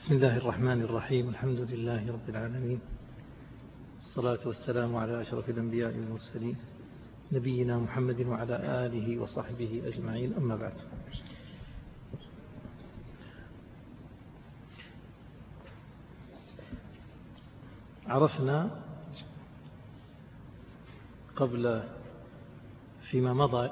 بسم الله الرحمن الرحيم. الحمد لله رب العالمين، الصلاة والسلام على أشرف الأنبياء والمرسلين نبينا محمد وعلى آله وصحبه أجمعين، أما بعد. عرفنا فيما مضى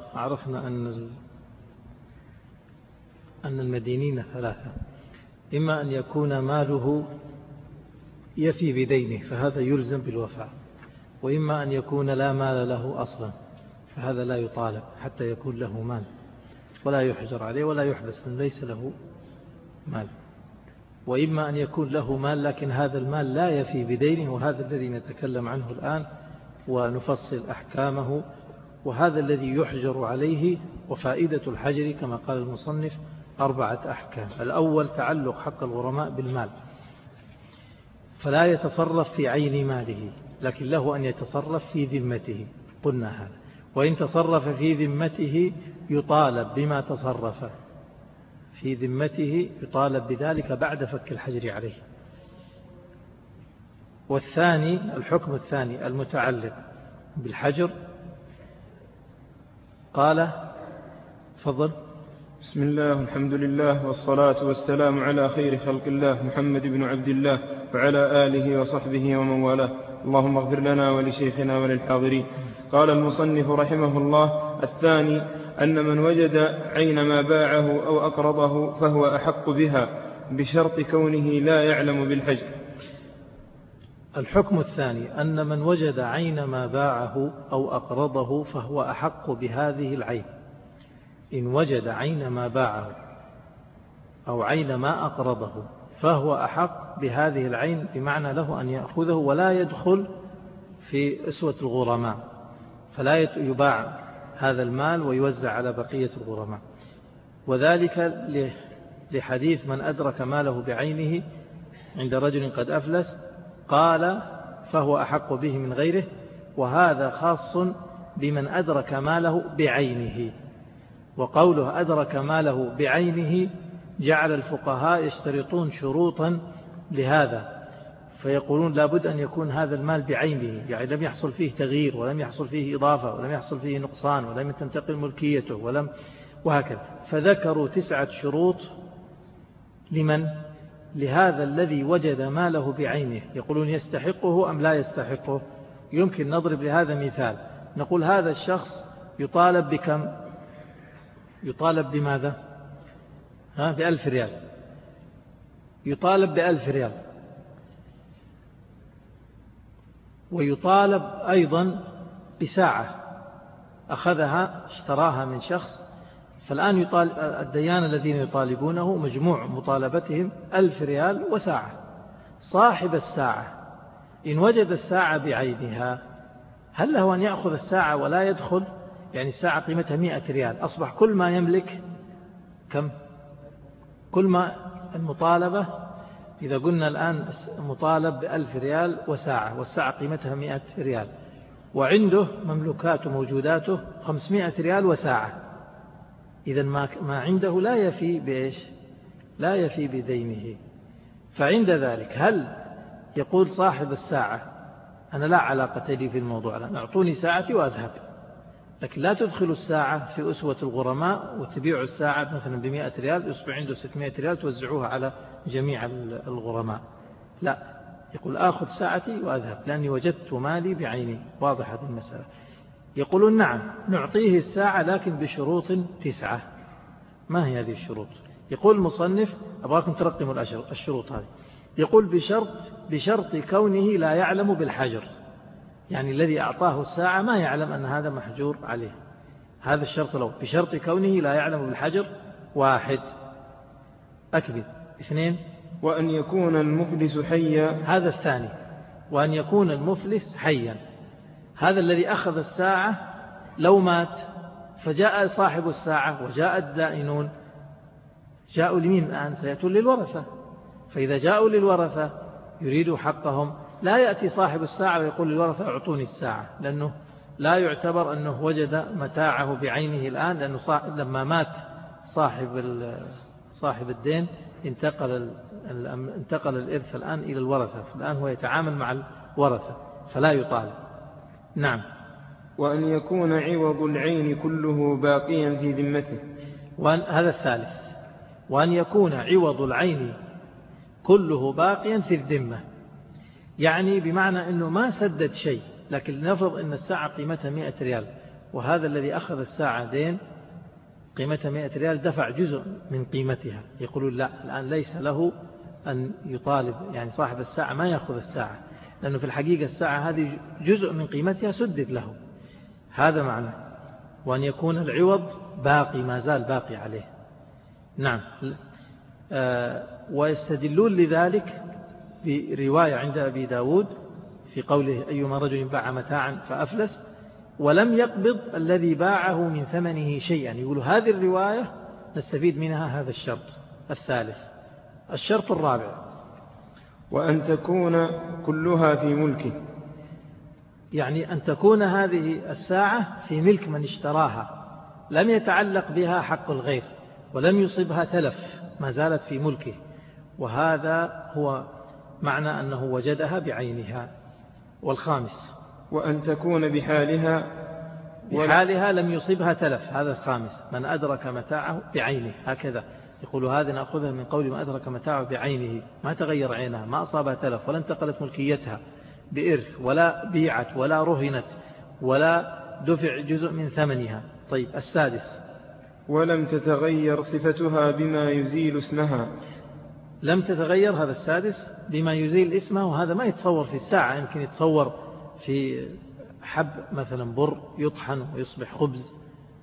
أن المدينين ثلاثة: إما أن يكون ماله يفي بدينه فهذا يلزم بالوفاء، وإما أن يكون لا مال له أصلا فهذا لا يطالب حتى يكون له مال ولا يحجر عليه ولا يحبس ليس له مال، وإما أن يكون له مال لكن هذا المال لا يفي بدينه، وهذا الذي نتكلم عنه الآن ونفصل أحكامه، وهذا الذي يحجر عليه. وفائدة الحجر كما قال المصنف 4 أحكام. الأول تعلق حق الغرماء بالمال، فلا يتصرف في عين ماله لكن له أن يتصرف في ذمته، قلنا هذا، وإن تصرف في ذمته يطالب بما تصرف في ذمته، يطالب بذلك بعد فك الحجر عليه. والثاني، الحكم الثاني المتعلق بالحجر، قال تفضل. بسم الله والحمد لله والصلاة والسلام على خير خلق الله محمد بن عبد الله وعلى آله وصحبه ومن والاه. اللهم اغفر لنا ولشيخنا وللحاضرين. قال المصنف رحمه الله: الثاني أن من وجد عين ما باعه أو أقرضه فهو أحق بها بشرط كونه لا يعلم بالحجر. الحكم الثاني أن من وجد عين ما باعه أو أقرضه فهو أحق بهذه العين. إن وجد عين ما باعه أو عين ما أقرضه فهو أحق بهذه العين، بمعنى له أن يأخذه ولا يدخل في أسوة الغرماء، فلا يباع هذا المال ويوزع على بقية الغرماء. وذلك لحديث من أدرك ماله بعينه عند رجل قد أفلس، قال فهو أحق به من غيره، وهذا خاص بمن أدرك ماله بعينه. وقوله أدرك ماله بعينه جعل الفقهاء يشترطون شروطا لهذا، فيقولون لابد أن يكون هذا المال بعينه، يعني لم يحصل فيه تغيير ولم يحصل فيه إضافة ولم يحصل فيه نقصان ولم تنتقل ملكيته وهكذا. فذكروا 9 شروط لهذا الذي وجد ماله بعينه. يقولون يستحقه أم لا يستحقه؟ يمكن نضرب لهذا مثال، نقول هذا الشخص يطالب بكم؟ يطالب بماذا؟ ب1000 ريال، يطالب ب1000 ريال، ويطالب أيضا بساعة أخذها اشتراها من شخص، فالآن يطالب الديان الذين يطالبونه مجموع مطالبتهم 1000 ريال وساعة. صاحب الساعة إن وجد الساعة بعينها هل له أن يأخذ الساعة ولا يدخل؟ يعني الساعة قيمتها 100 ريال، أصبح كل ما يملك كم؟ كل ما المطالبة، إذا قلنا الآن مطالب ب1000 ريال وساعة، والساعة قيمتها 100 ريال، وعنده مملوكات وموجوداته 500 ريال وساعة، إذا ما عنده لا يفي بإيش؟ لا يفي بدينه. فعند ذلك هل يقول صاحب الساعة أنا لا علاقة لي في الموضوع، لا، أعطوني ساعتي وأذهب، لكن لا تدخل الساعة في أسوة الغرماء وتبيع الساعة مثلا ب100 ريال، يصبح عنده 600 ريال توزعوها على جميع الغرماء، لا، يقول آخذ ساعتي وأذهب لأني وجدت مالي بعيني. واضح هذه المسألة؟ يقولون نعم نعطيه الساعة لكن بشروط 9. ما هي هذه الشروط؟ يقول المصنف، أبغاكم ترقموا الشروط هذه. يقول بشرط كونه لا يعلم بالحجر، يعني الذي أعطاه الساعة ما يعلم أن هذا محجور عليه، هذا الشرط له، بشرط كونه لا يعلم بالحجر. 1 أكمل. 2 وأن يكون المفلس حيا، هذا الثاني، وأن يكون المفلس حيا. هذا الذي أخذ الساعة لو مات فجاء صاحب الساعة وجاء الدائنون، جاءوا لمين الآن؟ سيأتون للورثة، فإذا جاءوا للورثة يريدوا حقهم لا يأتي صاحب الساعة ويقول للورثة اعطوني الساعة، لأنه لا يعتبر أنه وجد متاعه بعينه الآن، لأنه لما مات صاحب الدين انتقل انتقل الإرث الآن إلى الورثة، فالآن هو يتعامل مع الورثة فلا يطالب. نعم. وأن يكون عوض العين كله باقيا في ذمته. هذا الثالث، وأن يكون عوض العين كله باقيا في الذمة، يعني بمعنى أنه ما سدد شيء، لكن نفرض أن الساعة قيمتها 100 ريال، وهذا الذي أخذ الساعة دين قيمتها 100 ريال دفع جزء من قيمتها، يقولون لا، الآن ليس له أن يطالب، يعني صاحب الساعة ما يأخذ الساعة، لأنه في الحقيقة الساعة هذه جزء من قيمتها سدد له. هذا معنى وأن يكون العوض باقي، ما زال باقي عليه. نعم. ويستدلون لذلك برواية عند أبي داود في قوله أيما رجل باع متاعا فأفلس ولم يقبض الذي باعه من ثمنه شيئا، يقولوا هذه الرواية نستفيد منها هذا الشرط الثالث. الشرط الرابع وأن تكون كلها في ملكه، يعني أن تكون هذه الساعة في ملك من اشتراها، لم يتعلق بها حق الغير ولم يصبها تلف، ما زالت في ملكه، وهذا هو معنى أنه وجدها بعينها. والخامس وأن تكون بحالها لم يصبها تلف، هذا الخامس، من أدرك متاعه بعينه، هكذا يقول هذا نأخذها من قول ما أدرك متاعه بعينه، ما تغير عينها، ما أصابها تلف، ولا انتقلت ملكيتها بإرث، ولا بيعت، ولا رهنت، ولا دفع جزء من ثمنها. طيب السادس ولم تتغير صفتها بما يزيل اسمها، لم تتغير، هذا السادس، بما يزيل اسمه، وهذا ما يتصور في الساعة، يمكن يتصور في حب مثلا بر يطحن ويصبح خبز،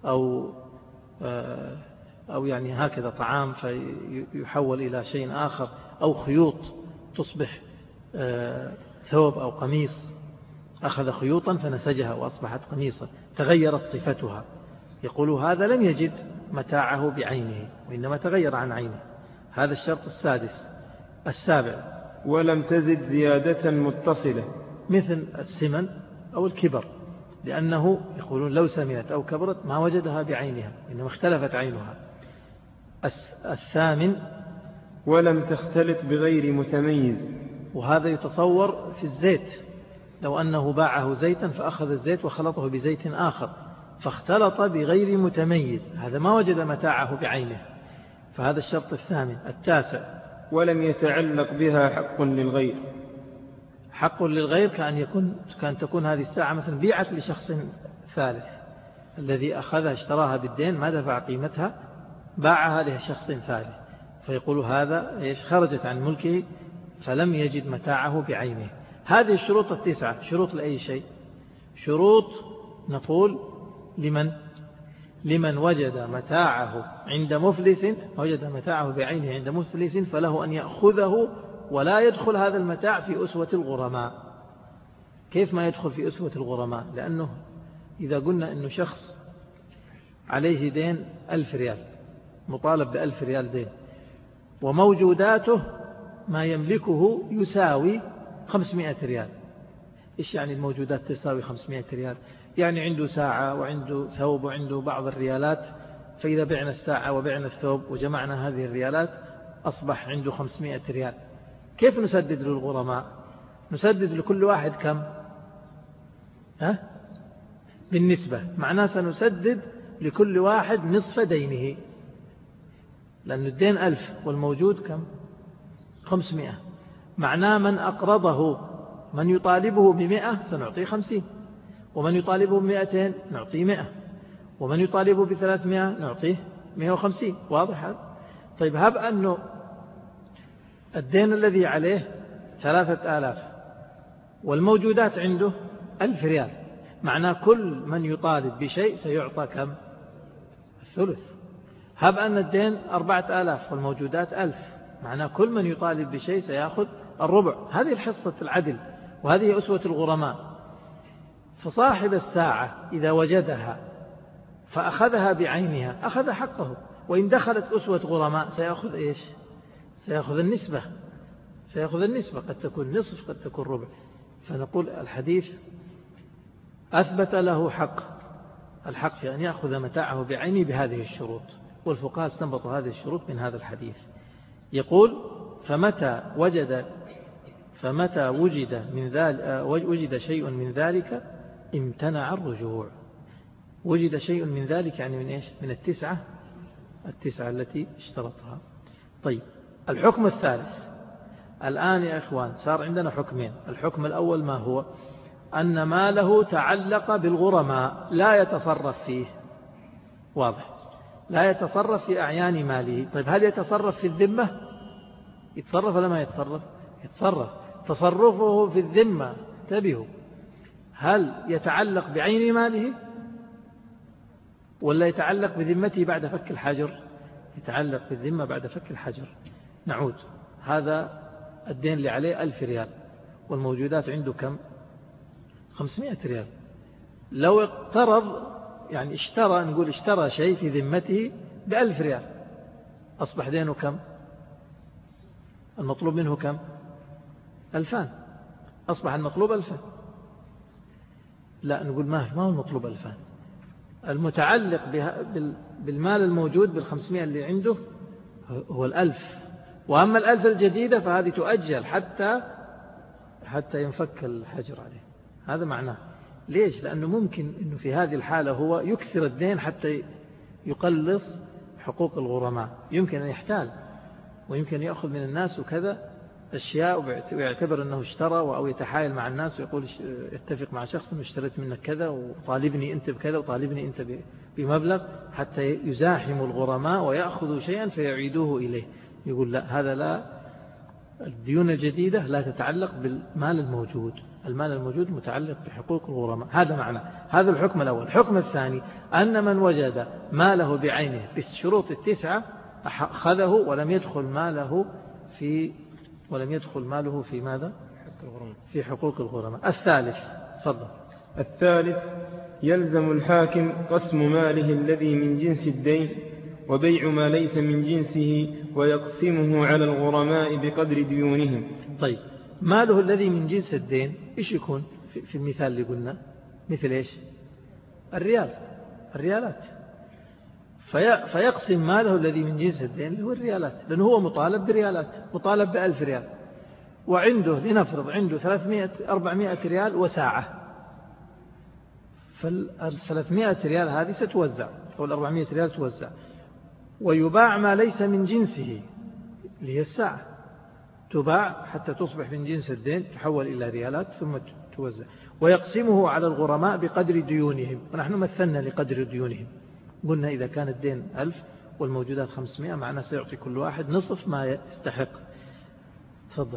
أو يعني هكذا طعام فيحول إلى شيء آخر، أو خيوط تصبح ثوب أو قميص، أخذ خيوطا فنسجها وأصبحت قميصا، تغيرت صفتها، يقول هذا لم يجد متاعه بعينه وإنما تغير عن عينه. هذا الشرط السادس. السابع ولم تزد زيادة متصلة، مثل السمن أو الكبر، لأنه يقولون لو سمنت أو كبرت ما وجدها بعينها إنما اختلفت عينها. الثامن ولم تختلط بغير متميز، وهذا يتصور في الزيت، لو أنه باعه زيتا فأخذ الزيت وخلطه بزيت آخر فاختلط بغير متميز، هذا ما وجد متاعه بعينه، فهذا الشرط الثامن. التاسع ولم يتعلق بها حق للغير، حق للغير كأن تكون هذه الساعة مثلا بيعت لشخص ثالث، الذي أخذها اشتراها بالدين ما دفع قيمتها، باعها لشخص ثالث، فيقول هذا خرجت عن ملكه فلم يجد متاعه بعينه. هذه الشروط التسعة شروط لأي شيء، شروط نقول لمن وجد متاعه عند مفلس، وجد متاعه بعينه عند مفلس فله أن يأخذه ولا يدخل هذا المتاع في أسوة الغرماء. كيف ما يدخل في أسوة الغرماء؟ لأنه إذا قلنا أنه شخص عليه دين 1000 ريال، مطالب ب1000 ريال دين، وموجوداته ما يملكه يساوي 500 ريال. إيش يعني الموجودات تساوي 500 ريال؟ يعني عنده ساعة وعنده ثوب وعنده بعض الريالات، فإذا بعنا الساعة وبعنا الثوب وجمعنا هذه الريالات أصبح عنده 500 ريال. كيف نسدد للغرماء؟ نسدد لكل واحد كم؟ بالنسبة، معناه سنسدد لكل واحد نصف دينه، لأن الدين 1000 والموجود كم؟ 500. معناه من أقرضه من يطالبه ب100 سنعطيه 50، ومن يطالبه ب200 نعطيه 100، ومن يطالبه ب300 نعطيه 150. واضح هذا؟ طيب هب أنه الدين الذي عليه 3000 والموجودات عنده 1000 ريال، معناه كل من يطالب بشيء سيعطى كم؟ الثلث. هب أن الدين 4000 والموجودات 1000، معناه كل من يطالب بشيء سيأخذ الربع. هذه الحصة العدل، وهذه أسوة الغرماء. فصاحب الساعة إذا وجدها فأخذها بعينها أخذ حقه، وإن دخلت أسوة غرماء سيأخذ إيش؟ سيأخذ النسبة، قد تكون نصف قد تكون ربع. فنقول الحديث أثبت له الحق في أن يأخذ متاعه بعينه بهذه الشروط، والفقهاء استنبطوا هذه الشروط من هذا الحديث. يقول فمتى وجد شيء من ذلك امتنع الرجوع. وجد شيء من ذلك يعني من إيش؟ من التسعة التي اشترطها. طيب الحكم الثالث الآن يا إخوان صار عندنا حكمين. الحكم الأول ما هو؟ أن ماله تعلق بالغرماء لا يتصرف فيه. واضح؟ لا يتصرف في أعيان ماله. طيب هل يتصرف في الذمة؟ يتصرف ولا ما يتصرف؟ يتصرف. تصرفه في الذمة انتبهوا، هل يتعلق بعين ماله ولا يتعلق بذمته بعد فك الحجر؟ يتعلق بالذمة بعد فك الحجر. نعود، هذا الدين اللي عليه 1000 ريال والموجودات عنده كم؟ 500 ريال. لو اقترض يعني اشترى شيء في ذمته ب1000 ريال، أصبح دينه كم؟ المطلوب منه كم؟ 2000. أصبح المطلوب 2000. لا، نقول ما هو المطلوب 2000. المتعلق بالمال الموجود بال500 اللي عنده هو 1000. وأما 1000 الجديدة فهذه تؤجل حتى ينفك الحجر عليه. هذا معناه. ليش؟ لأنه ممكن أنه في هذه الحالة هو يكثر الدين حتى يقلص حقوق الغرماء. يمكن أن يحتال ويمكن يأخذ من الناس وكذا أشياء ويعتبر أنه اشترى، أو يتحايل مع الناس ويقول يتفق مع شخص أنه اشتريت منك كذا وطالبني أنت بكذا وطالبني أنت بمبلغ، حتى يزاحم الغرماء ويأخذوا شيئا فيعيدوه إليه. يقول لا، هذا لا. الديون الجديدة لا تتعلق بالمال الموجود. المال الموجود متعلق بحقوق الغرماء. هذا معنى. هذا الحكم الأول. الحكم الثاني أن من وجد ماله بعينه بالشروط 9 أخذه ولم يدخل ماله في ماذا؟ في حقوق الغرماء. الثالث فضل. الثالث يلزم الحاكم قسم ماله الذي من جنس الدين وبيع ما ليس من جنسه ويقسمه على الغرماء بقدر ديونهم. طيب ماله الذي من جنس الدين إيش يكون في المثال اللي قلنا؟ مثل إيش؟ الريالات. فيقسم ماله الذي من جنس الدين اللي هو الريالات، لأنه هو مطالب بريالات، مطالب ب1000 ريال، وعنده لنفرض عنده 400 ريال وساعة. فال300 ريال هذه ستوزع، أو 400 ريال توزع، ويباع ما ليس من جنسه اللي هي الساعة، تباع حتى تصبح من جنس الدين، تحول إلى ريالات ثم توزع. ويقسمه على الغرماء بقدر ديونهم. ونحن مثلنا لقدر ديونهم، قلنا إذا كان الدين 1000 والموجودات 500 معناه سيعطي كل واحد نصف ما يستحق. تفضل.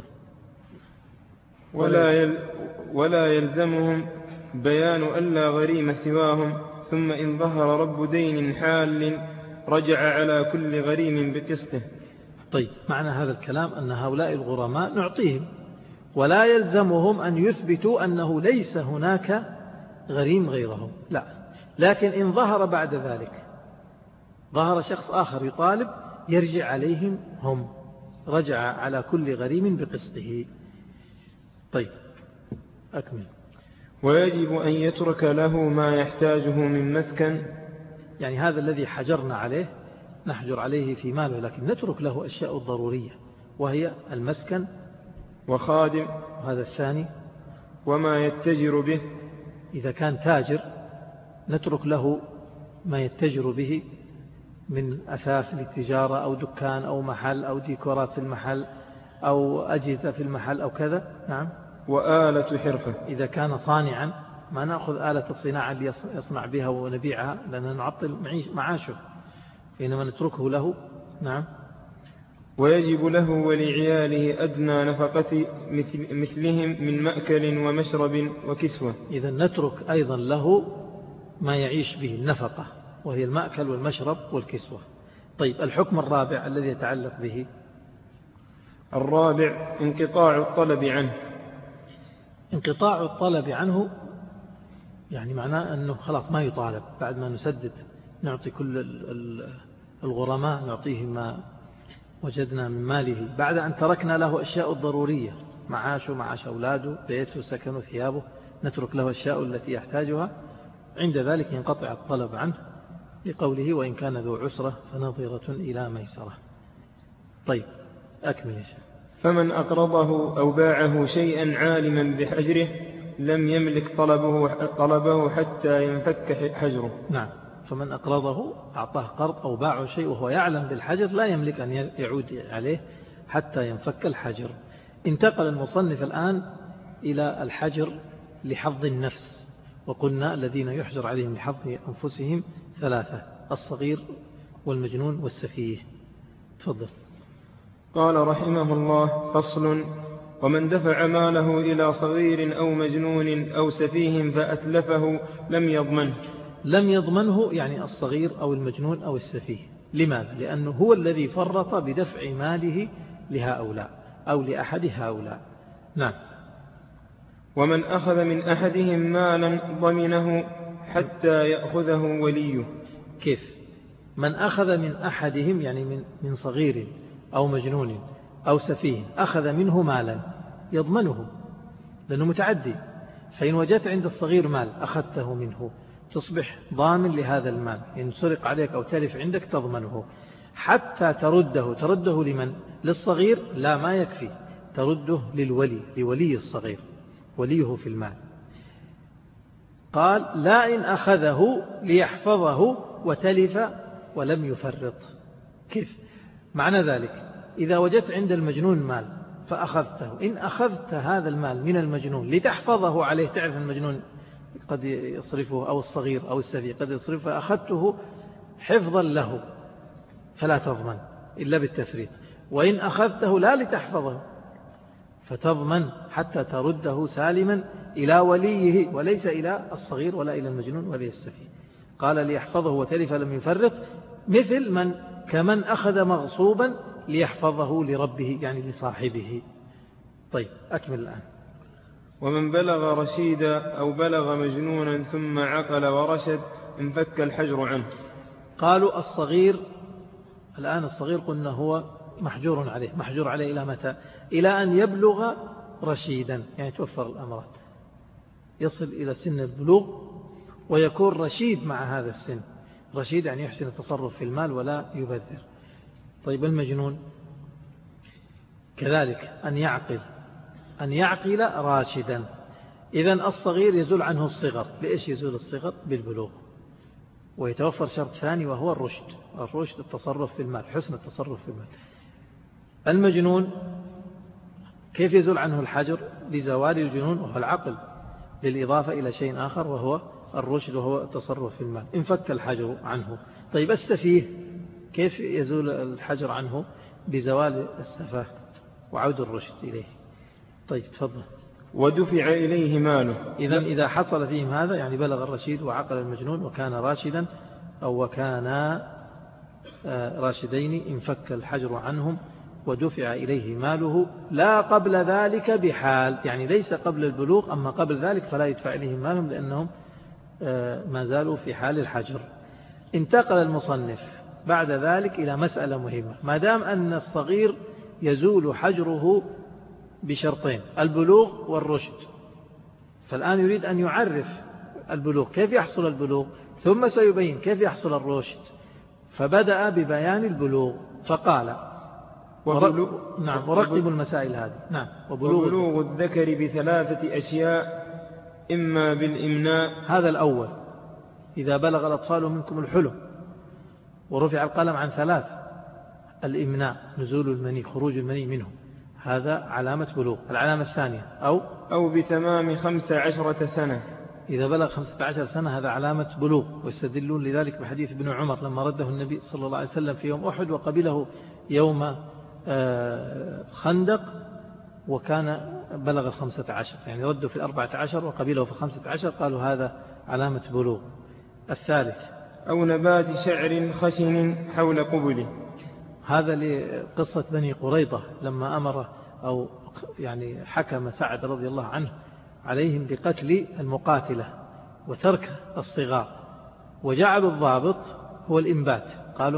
ولا يلزمهم بيان ألا غريم سواهم، ثم إن ظهر رب دين حال رجع على كل غريم بقسطه. طيب معنى هذا الكلام أن هؤلاء الغرماء نعطيهم، ولا يلزمهم أن يثبتوا أنه ليس هناك غريم غيرهم، لا. لكن إن ظهر بعد ذلك، ظهر شخص آخر يطالب، يرجع عليهم هم، رجع على كل غريم بقسطه. طيب أكمل. ويجب أن يترك له ما يحتاجه من مسكن، يعني هذا الذي حجرنا عليه نحجر عليه في ماله، لكن نترك له أشياء ضرورية، وهي المسكن وخادم، وهذا الثاني، وما يتجر به. إذا كان تاجر نترك له ما يتجر به من أثاث للتجارة أو دكان أو محل أو ديكورات في المحل أو أجهزة في المحل أو كذا. نعم. وآلة حرفة، إذا كان صانعا ما نأخذ آلة الصناعة اللي يصنع بها ونبيعها لأننا نعطل معاشه، فإنما نتركه له. نعم. ويجب له ولعياله أدنى نفقة مثلهم من مأكل ومشرب وكسوة. إذا نترك أيضا له ما يعيش به النفقة، وهي المأكل والمشرب والكسوة. طيب الحكم الرابع الذي يتعلق به. الرابع انقطاع الطلب عنه. انقطاع الطلب عنه يعني معناه أنه خلاص ما يطالب، بعد ما نسدد نعطي كل الغرماء، نعطيه ما وجدنا من ماله، بعد أن تركنا له أشياء الضرورية، معاشه، معاش أولاده، بيته، سكنه، ثيابه، نترك له أشياء التي يحتاجها. عند ذلك ينقطع الطلب عنه لقوله وإن كان ذو عسرة فنظرة إلى ميسرة. طيب أكمل يا شيخ. فمن أقرضه أو باعه شيئا عالما بحجره لم يملك طلبه حتى ينفك حجره. نعم، فمن أقرضه أعطاه قرض أو باعه شيء وهو يعلم بالحجر لا يملك أن يعود عليه حتى ينفك الحجر. انتقل المصنف الآن إلى الحجر لحظ النفس، وقلنا الذين يحجر عليهم لحظ أنفسهم ثلاثة: الصغير والمجنون والسفيه. تفضل. قال رحمه الله: فصل: ومن دفع ماله إلى صغير أو مجنون أو سفيه فأتلفه لم يضمنه، يعني الصغير أو المجنون أو السفيه. لماذا؟ لأنه هو الذي فرط بدفع ماله لهؤلاء أو لأحد هؤلاء. نعم. ومن أخذ من أحدهم مالا ضمنه حتى يأخذه وليه. كيف؟ من أخذ من أحدهم يعني من صغير أو مجنون أو سفيه أخذ منه مالا يضمنه، لأنه متعدي. فإن وجدت عند الصغير مال أخذته منه تصبح ضامن لهذا المال، إن سرق عليك أو تلف عندك تضمنه حتى ترده لمن؟ للصغير؟ لا، ما يكفي، ترده لولي الصغير، وليه في المال. قال: لا إن أخذه ليحفظه وتلف ولم يفرط. كيف معنى ذلك؟ إذا وجدت عند المجنون مال فأخذته، إن أخذت هذا المال من المجنون لتحفظه عليه، تعرف المجنون قد يصرفه أو الصغير أو السفيه قد يصرفه، فأخذته حفظا له فلا تضمن إلا بالتفريط. وإن أخذته لا لتحفظه فتضمن حتى ترده سالما إلى وليه وليس إلى الصغير ولا إلى المجنون ولا السفيه. قال: ليحفظه وتلف لم يفرط، مثل كمن أخذ مغصوبا ليحفظه لربه يعني لصاحبه. طيب، أكمل الآن. ومن بلغ رشيدا أو بلغ مجنونا ثم عقل ورشد انفك الحجر عنه. قالوا الصغير، الآن الصغير قلنا هو محجور عليه إلى متى؟ إلى أن يبلغ رشيدا، يعني توفر الأمرات، يصل إلى سن البلوغ ويكون رشيد مع هذا السن. رشيد يعني يحسن التصرف في المال ولا يبذر. طيب، المجنون كذلك أن يعقل راشدا. إذن الصغير يزول عنه الصغر. بإيش يزول الصغر؟ بالبلوغ. ويتوفر شرط ثاني وهو الرشد التصرف في المال، حسن التصرف في المال. المجنون كيف يزول عنه الحجر؟ لزوال الجنون وهو العقل، بالإضافة إلى شيء آخر وهو الرشد وهو التصرف في المال، انفك الحجر عنه. طيب، السفيه كيف يزول الحجر عنه؟ بزوال السفاه وعود الرشد إليه. طيب، تفضل. ودفع إليه ماله. إذا حصل فيهم هذا، يعني بلغ الرشيد وعقل المجنون وكان راشدا أو وكانا راشدين، انفك الحجر عنهم ودفع إليه ماله، لا قبل ذلك بحال، يعني ليس قبل البلوغ، أما قبل ذلك فلا يدفع إليهم مالهم لأنهم ما زالوا في حال الحجر. انتقل المصنف بعد ذلك إلى مسألة مهمة. ما دام أن الصغير يزول حجره بشرطين: البلوغ والرشد، فالآن يريد أن يعرف البلوغ، كيف يحصل البلوغ، ثم سيبين كيف يحصل الرشد. فبدأ ببيان البلوغ فقال: نعم، ورقب المسائل هذه. نعم. وبلوغ الذكر بثلاثة أشياء: إما بالإمناء، هذا الأول، إذا بلغ الأطفال منكم الحلم ورفع القلم عن ثلاث: الإمناء نزول المني، خروج المني منه، هذا علامة بلوغ. العلامة الثانية أو بتمام 15 سنة، إذا بلغ 15 سنة هذا علامة بلوغ. ويستدلون لذلك بحديث ابن عمر لما رده النبي صلى الله عليه وسلم في يوم أحد وقبله يوم خندق، وكان بلغ 15، يعني رده في 14 وقبله في 15، قالوا هذا علامة بلوغ. الثالث: أو نبات شعر خشن حول قبله، هذا لقصة بني قريظة لما أمر أو يعني حكم سعد رضي الله عنه عليهم بقتل المقاتلة وترك الصغار، وجعلوا الضابط هو الإنبات. قالوا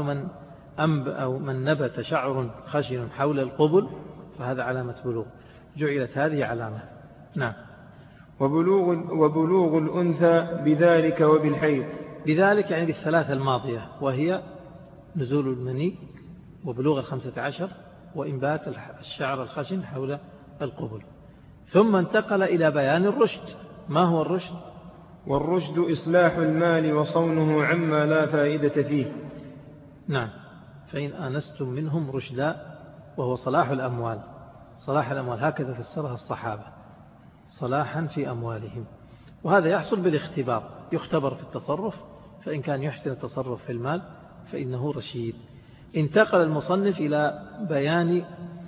من نبت شعر خشن حول القبل فهذا علامة بلوغ، جعلت هذه علامة. نعم. وبلوغ الأنثى بذلك وبالحيض، بذلك يعني بالثلاثة الماضية، وهي نزول المني وبلوغ 15 وإنبات الشعر الخشن حول القبل. ثم انتقل إلى بيان الرشد. ما هو الرشد؟ والرشد إصلاح المال وصونه عما لا فائدة فيه. نعم، فإن آنستم منهم رشدا، وهو صلاح الأموال. صلاح الأموال هكذا فسرها الصحابة، صلاحا في أموالهم. وهذا يحصل بالاختبار، يختبر في التصرف، فإن كان يحسن التصرف في المال فإنه رشيد. انتقل المصنف إلى بيان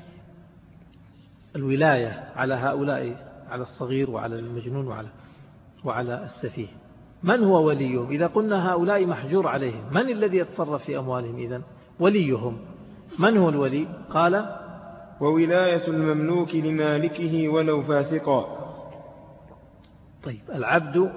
الولاية على هؤلاء، على الصغير وعلى المجنون وعلى السفيه. من هو وليهم؟ إذا قلنا هؤلاء محجور عليهم، من الذي يتصرف في أموالهم إذن؟ وليهم. من هو الولي؟ قال: وولاية المملوك لمالكه ولو فاسقا. طيب، العبد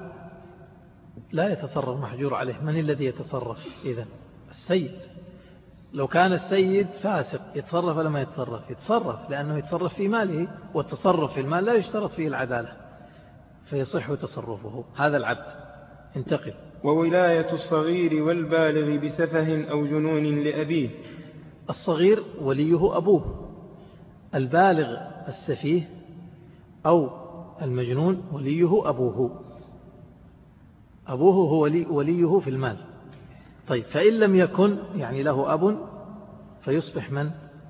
لا يتصرف محجور عليه، من الذي يتصرف إذن؟ السيد. لو كان السيد فاسق يتصرف ولا ما يتصرف؟ يتصرف، لأنه يتصرف في ماله، والتصرف في المال لا يشترط فيه العدالة، فيصح تصرفه. هذا العبد. انتقل. وولاية الصغير والبالغ بسفه أو جنون لأبيه. الصغير وليه أبوه، البالغ السفيه أو المجنون وليه أبوه. أبوه هو وليه في المال. طيب، فإن لم يكن يعني له أب فيصبح من؟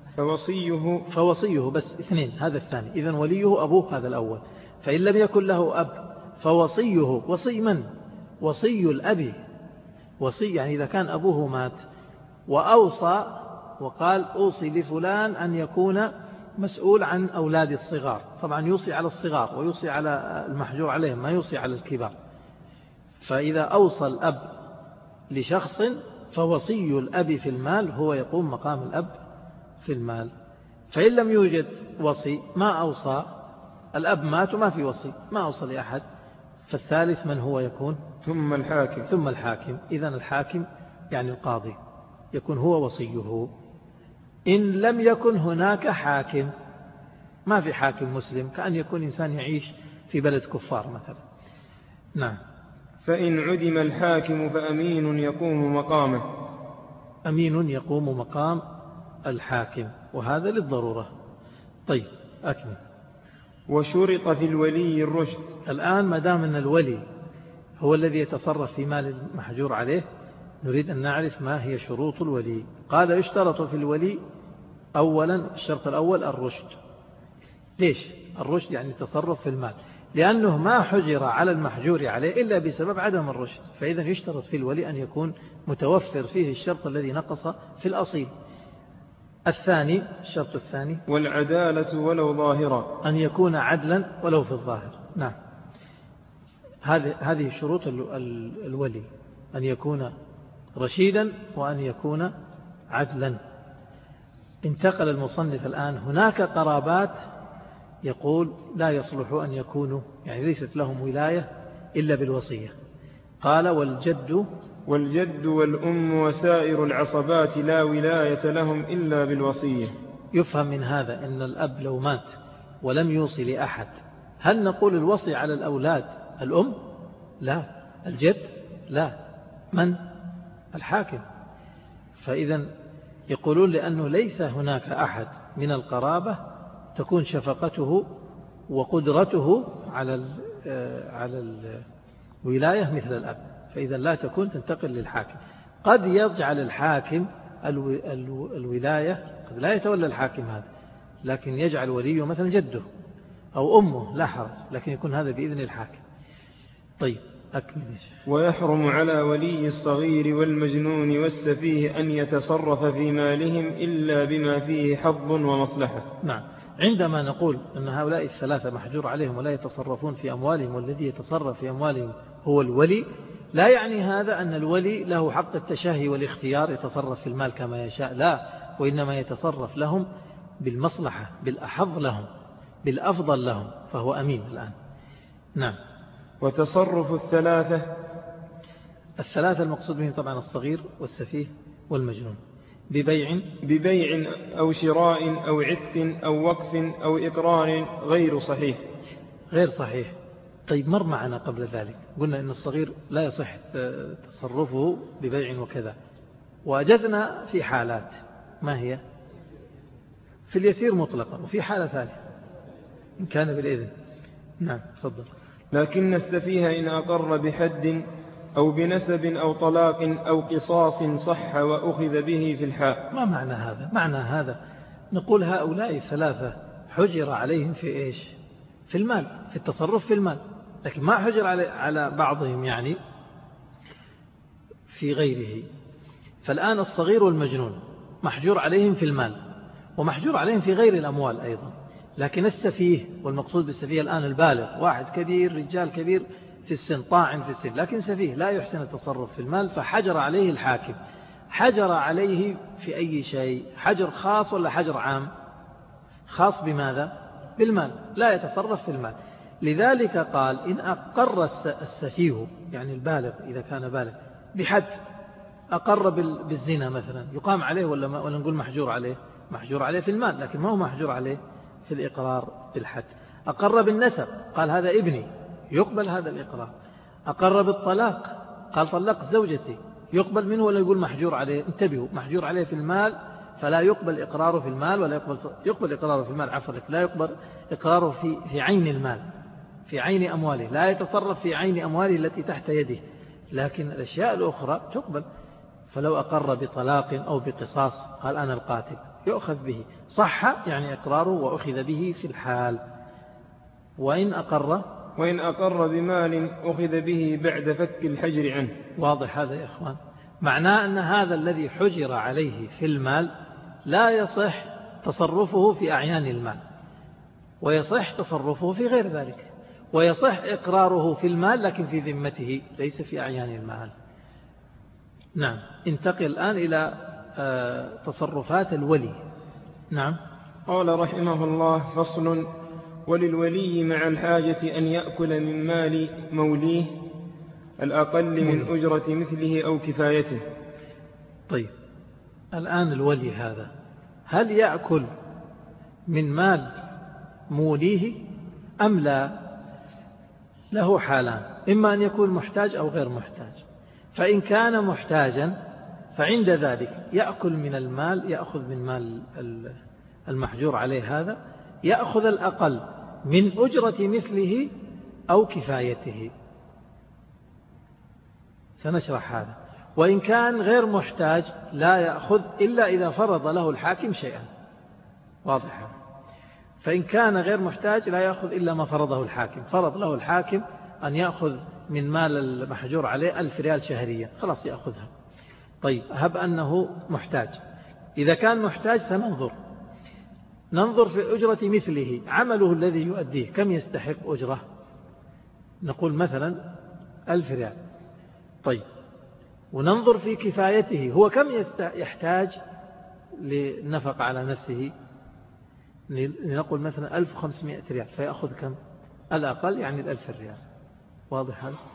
فوصيه بس اثنين، هذا الثاني. إذن وليه أبوه، هذا الأول. فإن لم يكن له أب فوصيه. وصي من؟ وصي الأب. وصي يعني إذا كان أبوه مات وأوصى وقال: أوصي لفلان أن يكون مسؤول عن أولاد الصغار. طبعا يوصي على الصغار ويوصي على المحجور عليهم، ما يوصي على الكبار. فإذا أوصى الأب لشخص فوصي الأب في المال هو يقوم مقام الأب في المال. فإن لم يوجد وصي، ما أوصى، الأب مات وما في وصي، ما أوصى لأحد، فالثالث من هو يكون؟ ثم الحاكم. إذن الحاكم يعني القاضي يكون هو وصيه. إن لم يكن هناك حاكم، ما في حاكم مسلم، كأن يكون إنسان يعيش في بلد كفار مثلا. نعم. فإن عدم الحاكم فأمين يقوم مقامه. أمين يقوم مقام الحاكم، وهذا للضرورة. طيب، أكمل. وشرط في الولي الرشد. الآن ما دام أن الولي هو الذي يتصرف في مال المحجور عليه، نريد أن نعرف ما هي شروط الولي. قال: يشترط في الولي أولا، الشرط الأول الرشد. ليش الرشد؟ يعني التصرف في المال، لأنه ما حجر على المحجور عليه إلا بسبب عدم الرشد. فإذا يشترط في الولي أن يكون متوفر فيه الشرط الذي نقص في الأصيل. الثاني، الشرط الثاني: والعدالة ولو ظاهرا. أن يكون عدلا ولو في الظاهر. نعم، هذه شروط الولي، أن يكون رشيدا وأن يكون عدلا. انتقل المصنف الآن، هناك قرابات يقول لا يصلح أن يكونوا، يعني ليست لهم ولاية إلا بالوصية. قال: والجد والأم وسائر العصبات لا ولاية لهم إلا بالوصية. يفهم من هذا أن الأب لو مات ولم يوصي لأحد، هل نقول الوصي على الأولاد الأم؟ لا. الجد؟ لا. من؟ الحاكم. فإذا يقولون لأنه ليس هناك أحد من القرابة تكون شفقته وقدرته على الولاية مثل الأب، فإذا لا تكون، تنتقل للحاكم. قد يجعل الحاكم الولاية، قد لا يتولى الحاكم هذا، لكن يجعل وليه مثلا جده أو أمه، لا حرج، لكن يكون هذا بإذن الحاكم. طيب، أكمل. ويحرم على ولي الصغير والمجنون والسفيه أن يتصرف في مالهم إلا بما فيه حظ ومصلحة. نعم، عندما نقول أن هؤلاء الثلاثة محجور عليهم ولا يتصرفون في أموالهم، والذي يتصرف في أموالهم هو الولي، لا يعني هذا أن الولي له حق التشهي والاختيار يتصرف في المال كما يشاء، لا، وإنما يتصرف لهم بالمصلحة، بالأحظ لهم، بالأفضل لهم، فهو أمين الآن. نعم. وتصرف الثلاثة المقصود بهم طبعا الصغير والسفيه والمجنون، ببيع أو شراء أو عتق أو وقف أو إقرار غير صحيح. طيب، مر معنا قبل ذلك قلنا إن الصغير لا يصح تصرفه ببيع وكذا، وأجزنا في حالات، ما هي؟ في اليسير مطلقا، وفي حالة ثانية إن كان بالإذن. نعم تفضل. لكن السفيه إن أقر بحد أو بنسب أو طلاق أو قصاص صح وأخذ به في الحال. ما معنى هذا؟ معنى هذا نقول هؤلاء ثلاثة حجر عليهم في إيش؟ في المال، في التصرف في المال، لكن ما حجر على بعضهم يعني في غيره. فالآن الصغير والمجنون محجور عليهم في المال ومحجور عليهم في غير الأموال أيضا. لكن السفيه، والمقصود بالسفيه الآن البالغ، واحد كبير، رجال كبير في السن، طاعن في السن، لكن سفيه لا يحسن التصرف في المال، فحجر عليه الحاكم. حجر عليه في أي شيء؟ حجر خاص ولا حجر عام؟ خاص بماذا؟ بالمال، لا يتصرف في المال. لذلك قال إن أقر السفيه يعني البالغ إذا كان بالغ بحد، أقر بالزنا مثلا، يقام عليه ولا نقول محجور عليه؟ محجور عليه في المال، لكن ما هو محجور عليه في الإقرار بالحد. أقر بالنسب، قال هذا ابني، يقبل هذا الإقرار. أقر بالطلاق، قال طلق زوجتي، يقبل منه ولا يقول محجور عليه؟ انتبهوا، محجور عليه في المال فلا يقبل إقراره في المال، ولا يقبل إقراره في المال، عفوا، لا يقبل إقراره في عين المال، في عين أمواله، لا يتصرف في عين أمواله التي تحت يده، لكن الأشياء الأخرى تقبل. فلو أقر بطلاق أو بقصاص، قال أنا القاتل، يؤخذ به، صح يعني إقراره وأخذ به في الحال. وإن أقر بمال أخذ به بعد فك الحجر عنه. واضح هذا يا إخوان؟ معناه أن هذا الذي حجر عليه في المال لا يصح تصرفه في أعيان المال، ويصح تصرفه في غير ذلك، ويصح إقراره في المال لكن في ذمته ليس في أعيان المال. نعم. انتقل الآن إلى تصرفات الولي. نعم. قال رحمه الله: فصل: وللولي مع الحاجة أن يأكل من مال موليه الأقل من أجرة مثله أو كفايته. طيب، الآن الولي هذا هل يأكل من مال موليه أم لا؟ له حالان، إما أن يكون محتاج أو غير محتاج. فإن كان محتاجا فعند ذلك يأكل من المال، يأخذ من مال المحجور عليه هذا، يأخذ الأقل من أجرة مثله أو كفايته. سنشرح هذا. وإن كان غير محتاج لا يأخذ إلا إذا فرض له الحاكم شيئا. واضح؟ فإن كان غير محتاج لا يأخذ إلا ما فرضه الحاكم. فرض له الحاكم أن يأخذ من مال المحجور عليه 1000 ريال شهريا، خلاص يأخذها. طيب، هب أنه محتاج. إذا كان محتاج ننظر في أجرة مثله، عمله الذي يؤديه كم يستحق أجرة؟ نقول مثلا 1000 ريال. طيب، وننظر في كفايته، هو كم يحتاج للنفق على نفسه؟ لنقول مثلا 1500 ريال، فيأخذ كم؟ الأقل يعني 1000 ريال. واضح هذا؟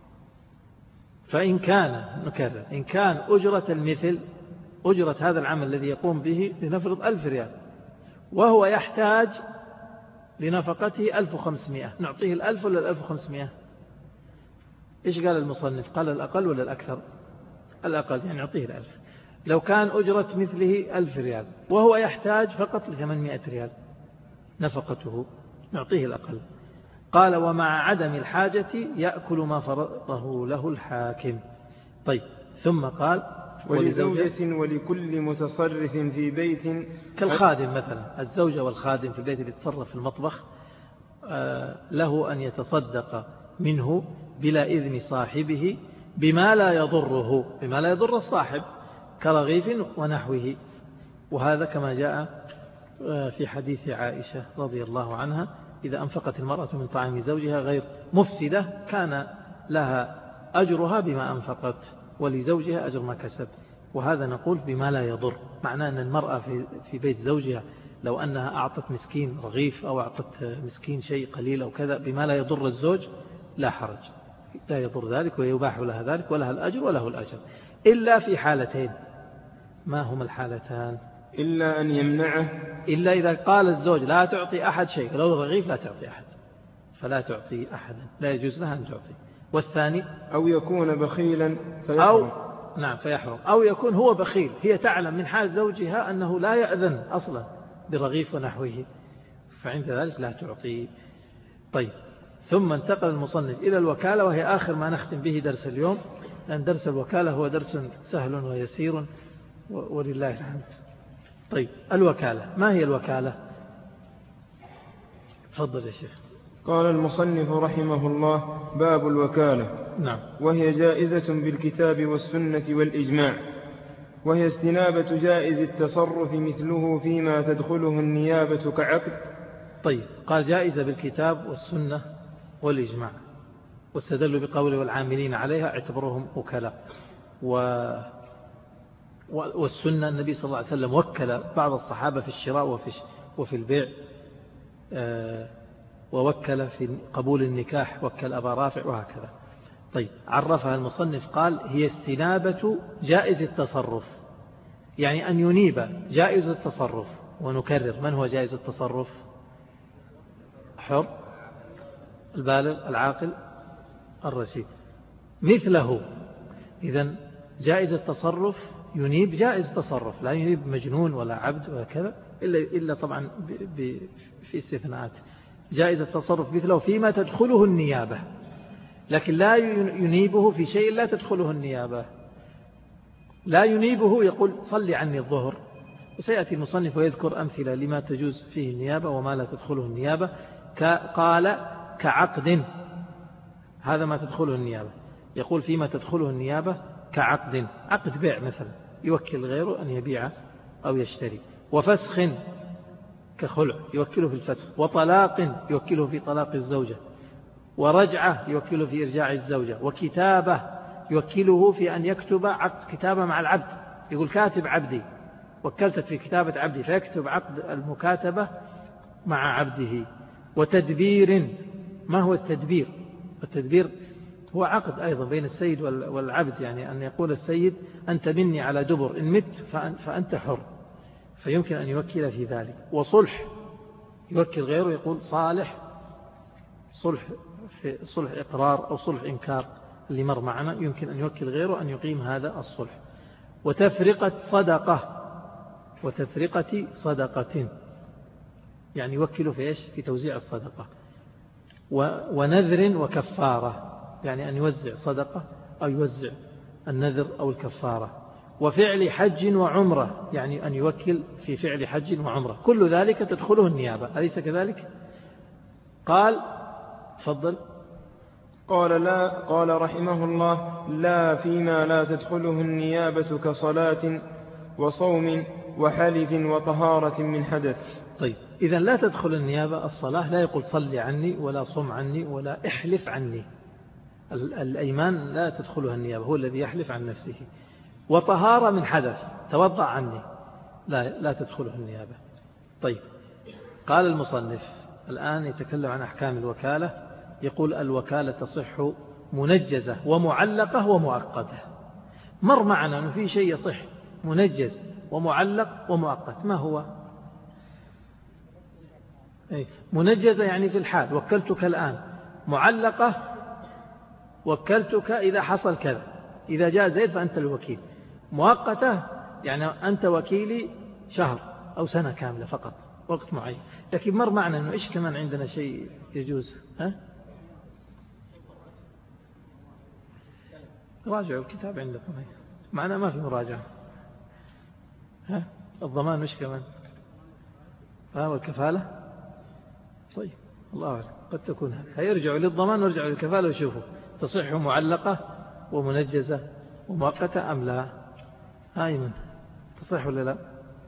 فإن كان نكرر، إن كان أجرة المثل، أجرة هذا العمل الذي يقوم به، لنفرض 1000 ريال، وهو يحتاج لنفقته 1500، نعطيه 1000 ولا 1500؟ إيش قال المصنف؟ قال الأقل ولا الأكثر؟ الأقل، يعني نعطيه 1000. لو كان أجرة مثله 1000 ريال وهو يحتاج فقط 800 ريال نفقته، نعطيه الأقل. قال: ومع عدم الحاجة يأكل ما فرضه له الحاكم. طيب، ثم قال: ولزوجة ولكل متصرف في بيت، كالخادم مثلا، الزوجة والخادم في البيت اللي يتصرف في المطبخ، له أن يتصدق منه بلا إذن صاحبه بما لا يضره، بما لا يضر الصاحب، كرغيف ونحوه. وهذا كما جاء في حديث عائشة رضي الله عنها: إذا أنفقت المرأة من طعام زوجها غير مفسدة كان لها أجرها بما أنفقت ولزوجها أجر ما كسب. وهذا نقول بما لا يضر، معناه أن المرأة في بيت زوجها لو أنها أعطت مسكين رغيف أو أعطت مسكين شيء قليل أو كذا بما لا يضر الزوج لا حرج، لا يضر ذلك، ويباح لها ذلك ولها الأجر وله الأجر، إلا في حالتين. ما هما الحالتان؟ إلا أن يمنعه، إلا إذا قال الزوج لا تعطي أحد شيء، لو رغيف لا تعطي أحد، فلا تعطي أحدا، لا يجوز لها أن تعطي. والثاني: أو يكون بخيلا فيحرم. أو نعم فيحرم، أو يكون هو بخيل، هي تعلم من حال زوجها أنه لا يأذن أصلا برغيف ونحوه، فعند ذلك لا تعطي. طيب، ثم انتقل المصنف إلى الوكالة، وهي آخر ما نختم به درس اليوم، لأن درس الوكالة هو درس سهل ويسير ولله الحمد. طيب، الوكالة، ما هي الوكالة؟ تفضل يا شيخ. قال المصنف رحمه الله: باب الوكالة. نعم. وهي جائزة بالكتاب والسنة والإجماع، وهي استنابة جائز التصرف مثله فيما تدخله النيابة كعقد. طيب، قال جائزة بالكتاب والسنة والإجماع، واستدلوا بقول والعاملين عليها اعتبروهم وكلاء. والسنة النبي صلى الله عليه وسلم وكل بعض الصحابة في الشراء وفي البيع، ووكل في قبول النكاح، وكل أبا رافع وهكذا. طيب، عرفها المصنف قال هي استنابة جائز التصرف، يعني أن ينيب جائز التصرف. ونكرر، من هو جائز التصرف؟ حر، البالغ، العاقل، الرشيد، مثله. إذن جائز التصرف ينيب جائز تصرف، لا ينيب مجنون ولا عبد وكذا، إلا طبعا في استثناءات. جائز التصرف مثله فيما تدخله النيابة، لكن لا ينيبه في شيء لا تدخله النيابة. لا ينيبه يقول صلي عني الظهر، وسيأتي المصنف ويذكر أمثلة لما تجوز فيه النيابة وما لا تدخله النيابة. قال كعقد، هذا ما تدخله النيابة. يقول فيما تدخله النيابة كعقد، عقد بيع مثلا، يوكل غيره أن يبيع أو يشتري. وفسخ كخلع يوكله في الفسخ. وطلاق يوكله في طلاق الزوجة. ورجعة يوكله في إرجاع الزوجة. وكتابة يوكله في أن يكتب عقد كتابة مع العبد، يقول كاتب عبدي، وكلتك في كتابة عبدي، فيكتب عقد المكاتبة مع عبده. وتدبير، ما هو التدبير؟ التدبير هو عقد أيضا بين السيد والعبد، يعني أن يقول السيد أنت مني على دبر، إن مت فأنت حر، فيمكن أن يوكل في ذلك. وصلح يوكل غيره، يقول صالح، صلح إقرار أو صلح إنكار اللي مر معنا، يمكن أن يوكل غيره أن يقيم هذا الصلح. وتفرقة صدقة يعني يوكل في إيش؟ في توزيع الصدقة. ونذر وكفارة، يعني أن يوزع صدقة أو يوزع النذر أو الكفارة. وفعل حج وعمرة، يعني أن يوكل في فعل حج وعمرة، كل ذلك تدخله النيابة، أليس كذلك؟ قال تفضل. قال لا. قال رحمه الله: لا فيما لا تدخله النيابة كصلاة وصوم وحلف وطهارة من حدث. طيب، إذن لا تدخل النيابة الصلاة، لا يقول صلي عني ولا صم عني ولا احلف عني، الأيمان لا تدخلها النيابة، هو الذي يحلف عن نفسه. وطهارة من حدث، توضأ عني، لا تدخله النيابة. طيب، قال المصنف الآن يتكلم عن أحكام الوكالة، يقول الوكالة تصح منجزة ومعلقة ومؤقتة. مر معنا أنه في شيء يصح منجز ومعلق ومؤقت. ما هو؟ منجزة يعني في الحال، وكلتك الآن. معلقة، وكلتك إذا حصل كذا، إذا جاء زيد فأنت الوكيل. مؤقتة يعني أنت وكيلي شهر أو سنة كاملة فقط، وقت معين. لكن مر معنا أنه إيش كمان عندنا شيء يجوز. راجعوا الكتاب عندكم، معنا ما في مراجعة. الضمان مش كمان، والكفالة. طيب، الله أعلم، قد تكون هيرجعوا للضمان ويرجعوا للكفالة ويشوفوا تصح معلقة ومنجزة ومؤقتة أم لا. أيمن تصح ولا لا؟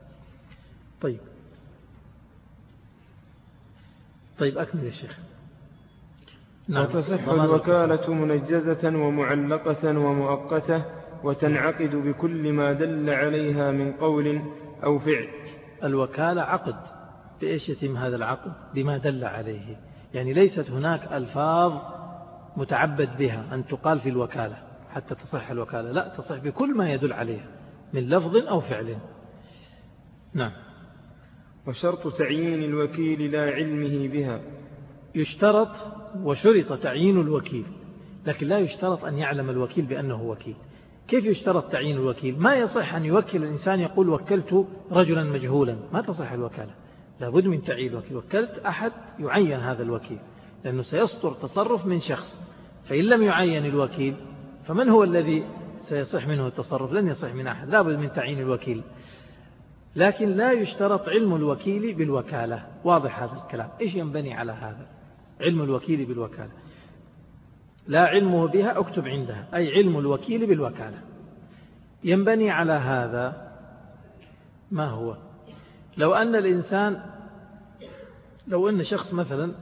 طيب أكمل يا شيخ. نعم. وتصح الوكالة منجزة ومعلقة ومؤقتة، وتنعقد بكل ما دل عليها من قول أو فعل. الوكالة عقد، بإيش يتم هذا العقد؟ بما دل عليه، يعني ليست هناك ألفاظ متعبد بها أن تقال في الوكالة حتى تصح الوكالة، لا، تصح بكل ما يدل عليها من لفظ أو فعل. نعم. وشرط تعيين الوكيل لا علمه بها. يشترط وشرط تعيين الوكيل، لكن لا يشترط أن يعلم الوكيل بأنه وكيل. كيف يشترط تعيين الوكيل؟ ما يصح أن يوكل الإنسان يقول وكلت رجلا مجهولا، ما تصح الوكالة. لابد من تعيين الوكيل. وكلت أحد يعين هذا الوكيل، لأنه سيصدر تصرف من شخص، فإن لم يعين الوكيل فمن هو الذي سيصح منه التصرف؟ لن يصح من أحد، لابد من تعيين الوكيل. لكن لا يشترط علم الوكيل بالوكالة. واضح هذا الكلام؟ إيش ينبني على هذا؟ علم الوكيل بالوكالة لا علمه بها، اكتب عندها، أي علم الوكيل بالوكالة. ينبني على هذا ما هو؟ لو أن شخص مثلا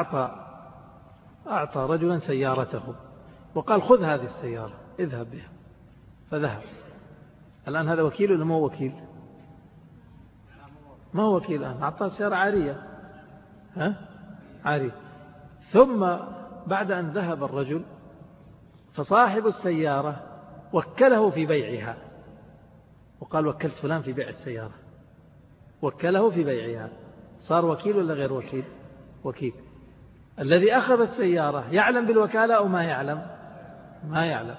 أعطى رجلا سيارته وقال خذ هذه السيارة اذهب بها، فذهب. الآن هذا وكيل ولا ما هو وكيل؟ ما هو وكيل. الآن أعطاه سيارة عارية، عارية. ثم بعد أن ذهب الرجل فصاحب السيارة وكله في بيعها، وقال وكلت فلان في بيع السيارة، وكله في بيعها، صار وكيل ولا غير وكيل؟ وكيل. الذي أخذ السيارة يعلم بالوكالة أو ما يعلم؟ ما يعلم.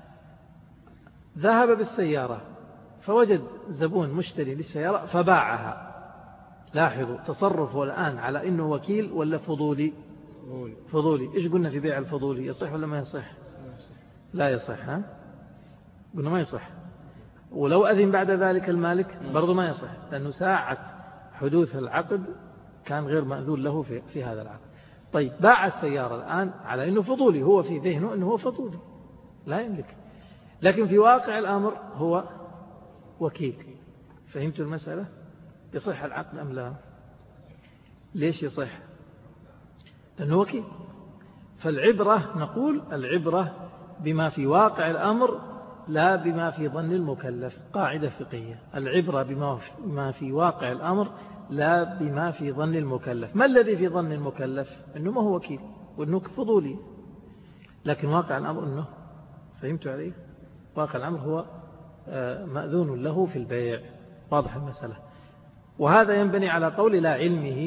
ذهب بالسيارة فوجد زبون مشتري للسيارة فباعها. لاحظوا تصرفه الآن على إنه وكيل ولا فضولي؟ فضولي. إيش قلنا في بيع الفضولي؟ يصح ولا ما يصح؟ لا يصح. قلنا ما يصح. ولو أذن بعد ذلك المالك برضو ما يصح، لأنه ساعة حدوث العقد كان غير مأذون له في هذا العقد. طيب باع السيارة الآن على أنه فضولي، هو في ذهنه أنه هو فضولي لا يملك، لكن في واقع الأمر هو وكيل. فهمت المسألة؟ يصح العقد أم لا؟ ليش يصح؟ لأنه وكيل. فالعبرة نقول العبرة بما في واقع الأمر لا بما في ظن المكلف. قاعدة فقهية، العبرة بما في واقع الأمر لا بما في ظن المكلف. ما الذي في ظن المكلف؟ أنه ما هو وكيل وأنه فضولي، لكن واقع الأمر أنه، فهمت عليه؟ واقع الأمر هو مأذون له في البيع. واضح المسألة؟ وهذا ينبني على قول لا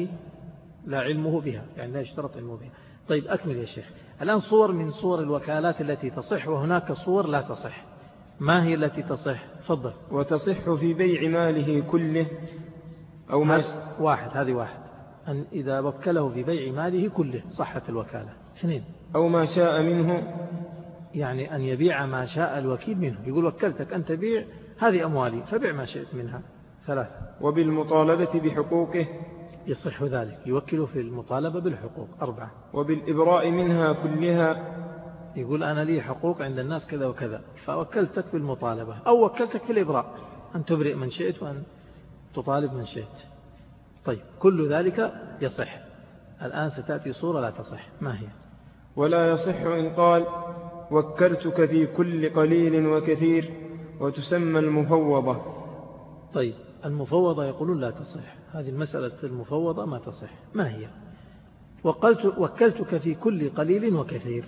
علمه بها، يعني لا يشترط علمه بها. طيب أكمل يا شيخ. الآن صور من صور الوكالات التي تصح، وهناك صور لا تصح. ما هي التي تصح؟ تفضل. وتصح في بيع ماله كله أو واحد، هذه واحد، أن إذا وكله في بيع ماله كله صحت الوكالة. 2 أو ما شاء منه، يعني أن يبيع ما شاء الوكيل منه، يقول وكلتك أن تبيع هذه أموالي فبيع ما شئت منها. 3 وبالمطالبة بحقوقه، يصح ذلك، يوكله في المطالبة بالحقوق. 4 وبالإبراء منها كلها، يقول أنا لي حقوق عند الناس كذا وكذا فوكلتك بالمطالبة، أو وكلتك في الإبراء، أن تبرئ من شئت وأن تطالب من شئت. طيب كل ذلك يصح. الآن ستأتي صورة لا تصح. ما هي؟ ولا يصح إن قال وكلتك في كل قليل وكثير، وتسمى المفوضة. طيب المفوضة يقولون لا تصح. هذه المسألة المفوضة ما تصح. ما هي؟ وكلتك في كل قليل وكثير.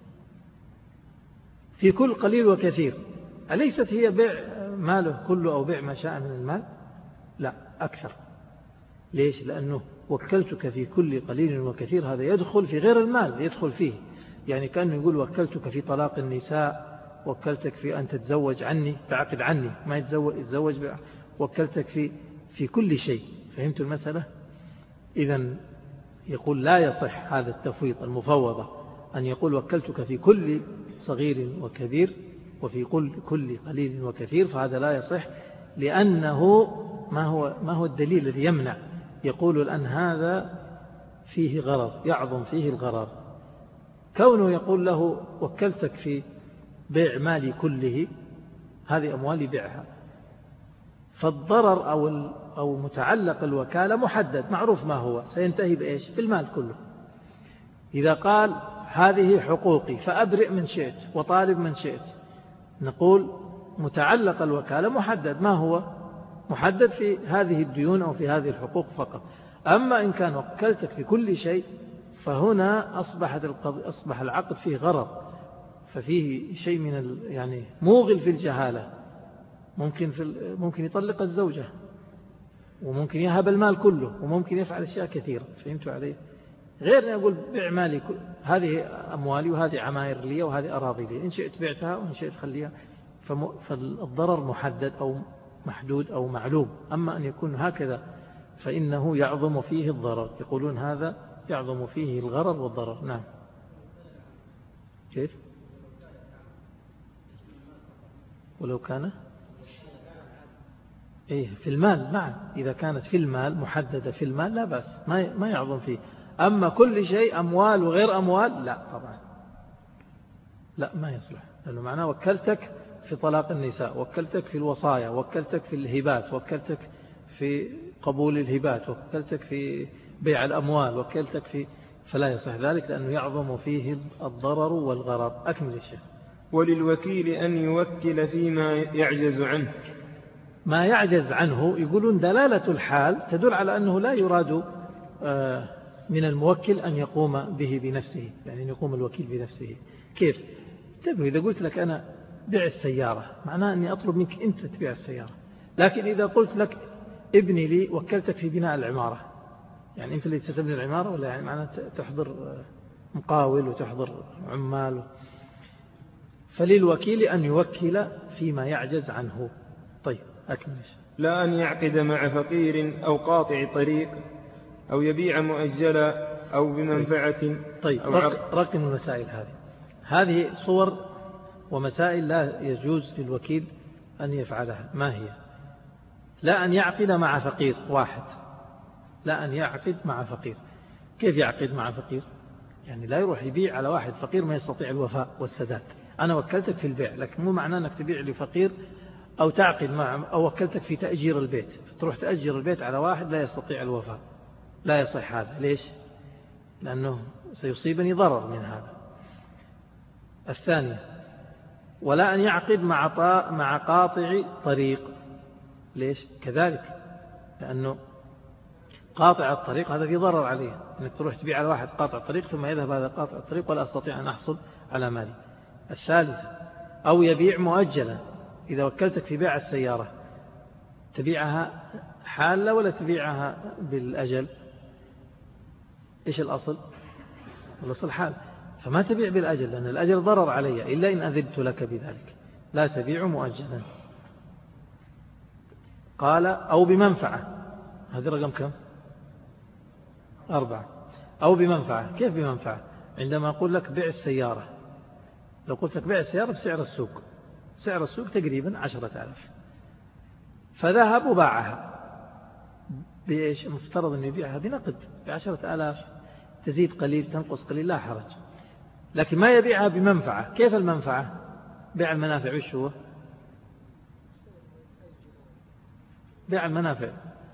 في كل قليل وكثير أليست هي بيع ماله كله أو بيع ما شاء من المال؟ لا، أكثر. ليش؟ لأنه وكلتك في كل قليل وكثير هذا يدخل في غير المال، يدخل فيه. يعني كأنه يقول وكلتك في طلاق النساء، وكلتك في أن تتزوج عني، تعقد عني، ما يتزوج وكلتك في كل شيء. فهمت المسألة؟ إذن يقول لا يصح هذا التفويض المفوضة، أن يقول وكلتك في كل صغير وكبير وفي كل قليل وكثير، فهذا لا يصح. لأنه ما هو الدليل الذي يمنع؟ يقول الآن هذا فيه غرر، يعظم فيه الغرر. كونه يقول له وكلتك في بيع مالي كله، هذه أموالي بيعها، فالضرر أو متعلق الوكالة محدد معروف ما هو، سينتهي بإيش؟ بالمال كله. إذا قال هذه حقوقي فأبرئ من شئت وطالب من شئت، نقول متعلق الوكالة محدد، ما هو؟ محدد في هذه الديون أو في هذه الحقوق فقط. أما إن كان وكلتك في كل شيء فهنا أصبح العقد فيه غرر، ففيه شيء من يعني موغل في الجهالة. ممكن يطلق الزوجة، وممكن يهب المال كله، وممكن يفعل أشياء كثيرة. فهمتوا عليه؟ غير أن يقول بيع مالي، هذه أموالي وهذه عماير لي وهذه أراضي لي، إن شئت بعتها وإن شئت خليها. فالضرر محدد أو محدود أو معلوم. أما أن يكون هكذا فإنه يعظم فيه الضرر. يقولون هذا يعظم فيه الغرر والضرر. نعم. كيف؟ ولو كان إيه في المال، نعم، إذا كانت في المال محددة في المال لا بأس، ما يعظم فيه. أما كل شيء أموال وغير أموال لا طبعا، لا ما يصلح، لأنه معناه وكلتك في طلاق النساء، وكلتك في الوصايا، وكلتك في الهبات، وكلتك في قبول الهبات، وكلتك في بيع الأموال، وكلتك في، فلا يصح ذلك لأنه يعظم فيه الضرر والغرر. أكمل الشيخ. وللوكيل أن يوكل فيما يعجز عنه. ما يعجز عنه يقولون دلالة الحال تدل على أنه لا يراد من الموكل أن يقوم به بنفسه، يعني أن يقوم الوكيل بنفسه. كيف؟ انتبه، إذا قلت لك أنا بيع السيارة معناه أني أطلب منك أنت تبيع السيارة، لكن إذا قلت لك ابني لي وكلتك في بناء العمارة، يعني أنت اللي تبني العمارة ولا يعني معناه تحضر مقاول وتحضر عمال. فللوكيل أن يوكل فيما يعجز عنه. طيب أكمل. لا أن يعقد مع فقير أو قاطع طريق أو يبيع مؤجلا أو بمنفعة. طيب رقم المسائل هذه صور ومسائل لا يجوز للوكيل أن يفعلها. ما هي؟ لا أن يعقد مع فقير. واحد، لا أن يعقد مع فقير. كيف يعقد مع فقير؟ يعني لا يروح يبيع على واحد فقير ما يستطيع الوفاء والسداد. أنا وكلتك في البيع، لكن مو معناه أنك تبيع لفقير أو تعقد معه، أو وكلتك في تأجير البيت تروح تأجر البيت على واحد لا يستطيع الوفاء. لا يصح هذا. ليش؟ لأنه سيصيبني ضرر من هذا. الثانية، ولا أن يعقد مع قاطع طريق. ليش؟ كذلك، لأنه قاطع الطريق هذا في ضرر عليه، أنك تروح تبيع على واحد قاطع طريق ثم يذهب هذا قاطع الطريق ولا أستطيع أن أحصل على مالي. الثالثة، أو يبيع مؤجلا. إذا وكلتك في بيع السيارة تبيعها حالة ولا تبيعها بالأجل؟ إيش الأصل؟ الأصل حال، فما تبيع بالأجل لأن الأجل ضرر علي إلا إن أذنت لك بذلك. لا تبيع مؤجلا. قال أو بمنفعة. هذه رقم كم؟ 4. أو بمنفعة. كيف بمنفعة؟ عندما أقول لك بيع السيارة، لو قلت لك بيع السيارة بسعر السوق، سعر السوق تقريبا 10,000، فذهب وباعها بإيش؟ مفترض أن يبيعها بنقد ب10,000، تزيد قليل تنقص قليل لا حرج، لكن ما يبيعها بمنفعة. كيف المنفعة؟ بيع المنافع. وش هو بيع المنافع؟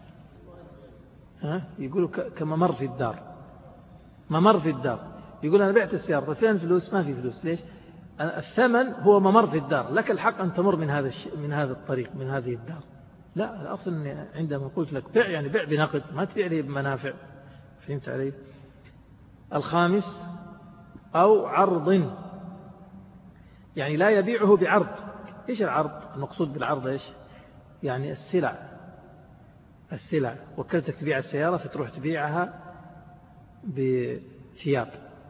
يقولوا كممر في الدار. ممر في الدار، يقول أنا بعت السيارة، طيب فين فلوس؟ ما في فلوس. ليش؟ الثمن هو ممر في الدار، لك الحق أن تمر من هذا الطريق، من هذه الدار. لا، الأصل أني عندما قلت لك بيع يعني بيع بنقد، ما تبيع لي بمنافع. فهمت علي؟ الخامس، أو عرض، يعني لا يبيعه بعرض. إيش العرض؟ المقصود بالعرض إيش؟ يعني السلع وكلتك تبيع السيارة فتروح تبيعها بثياب،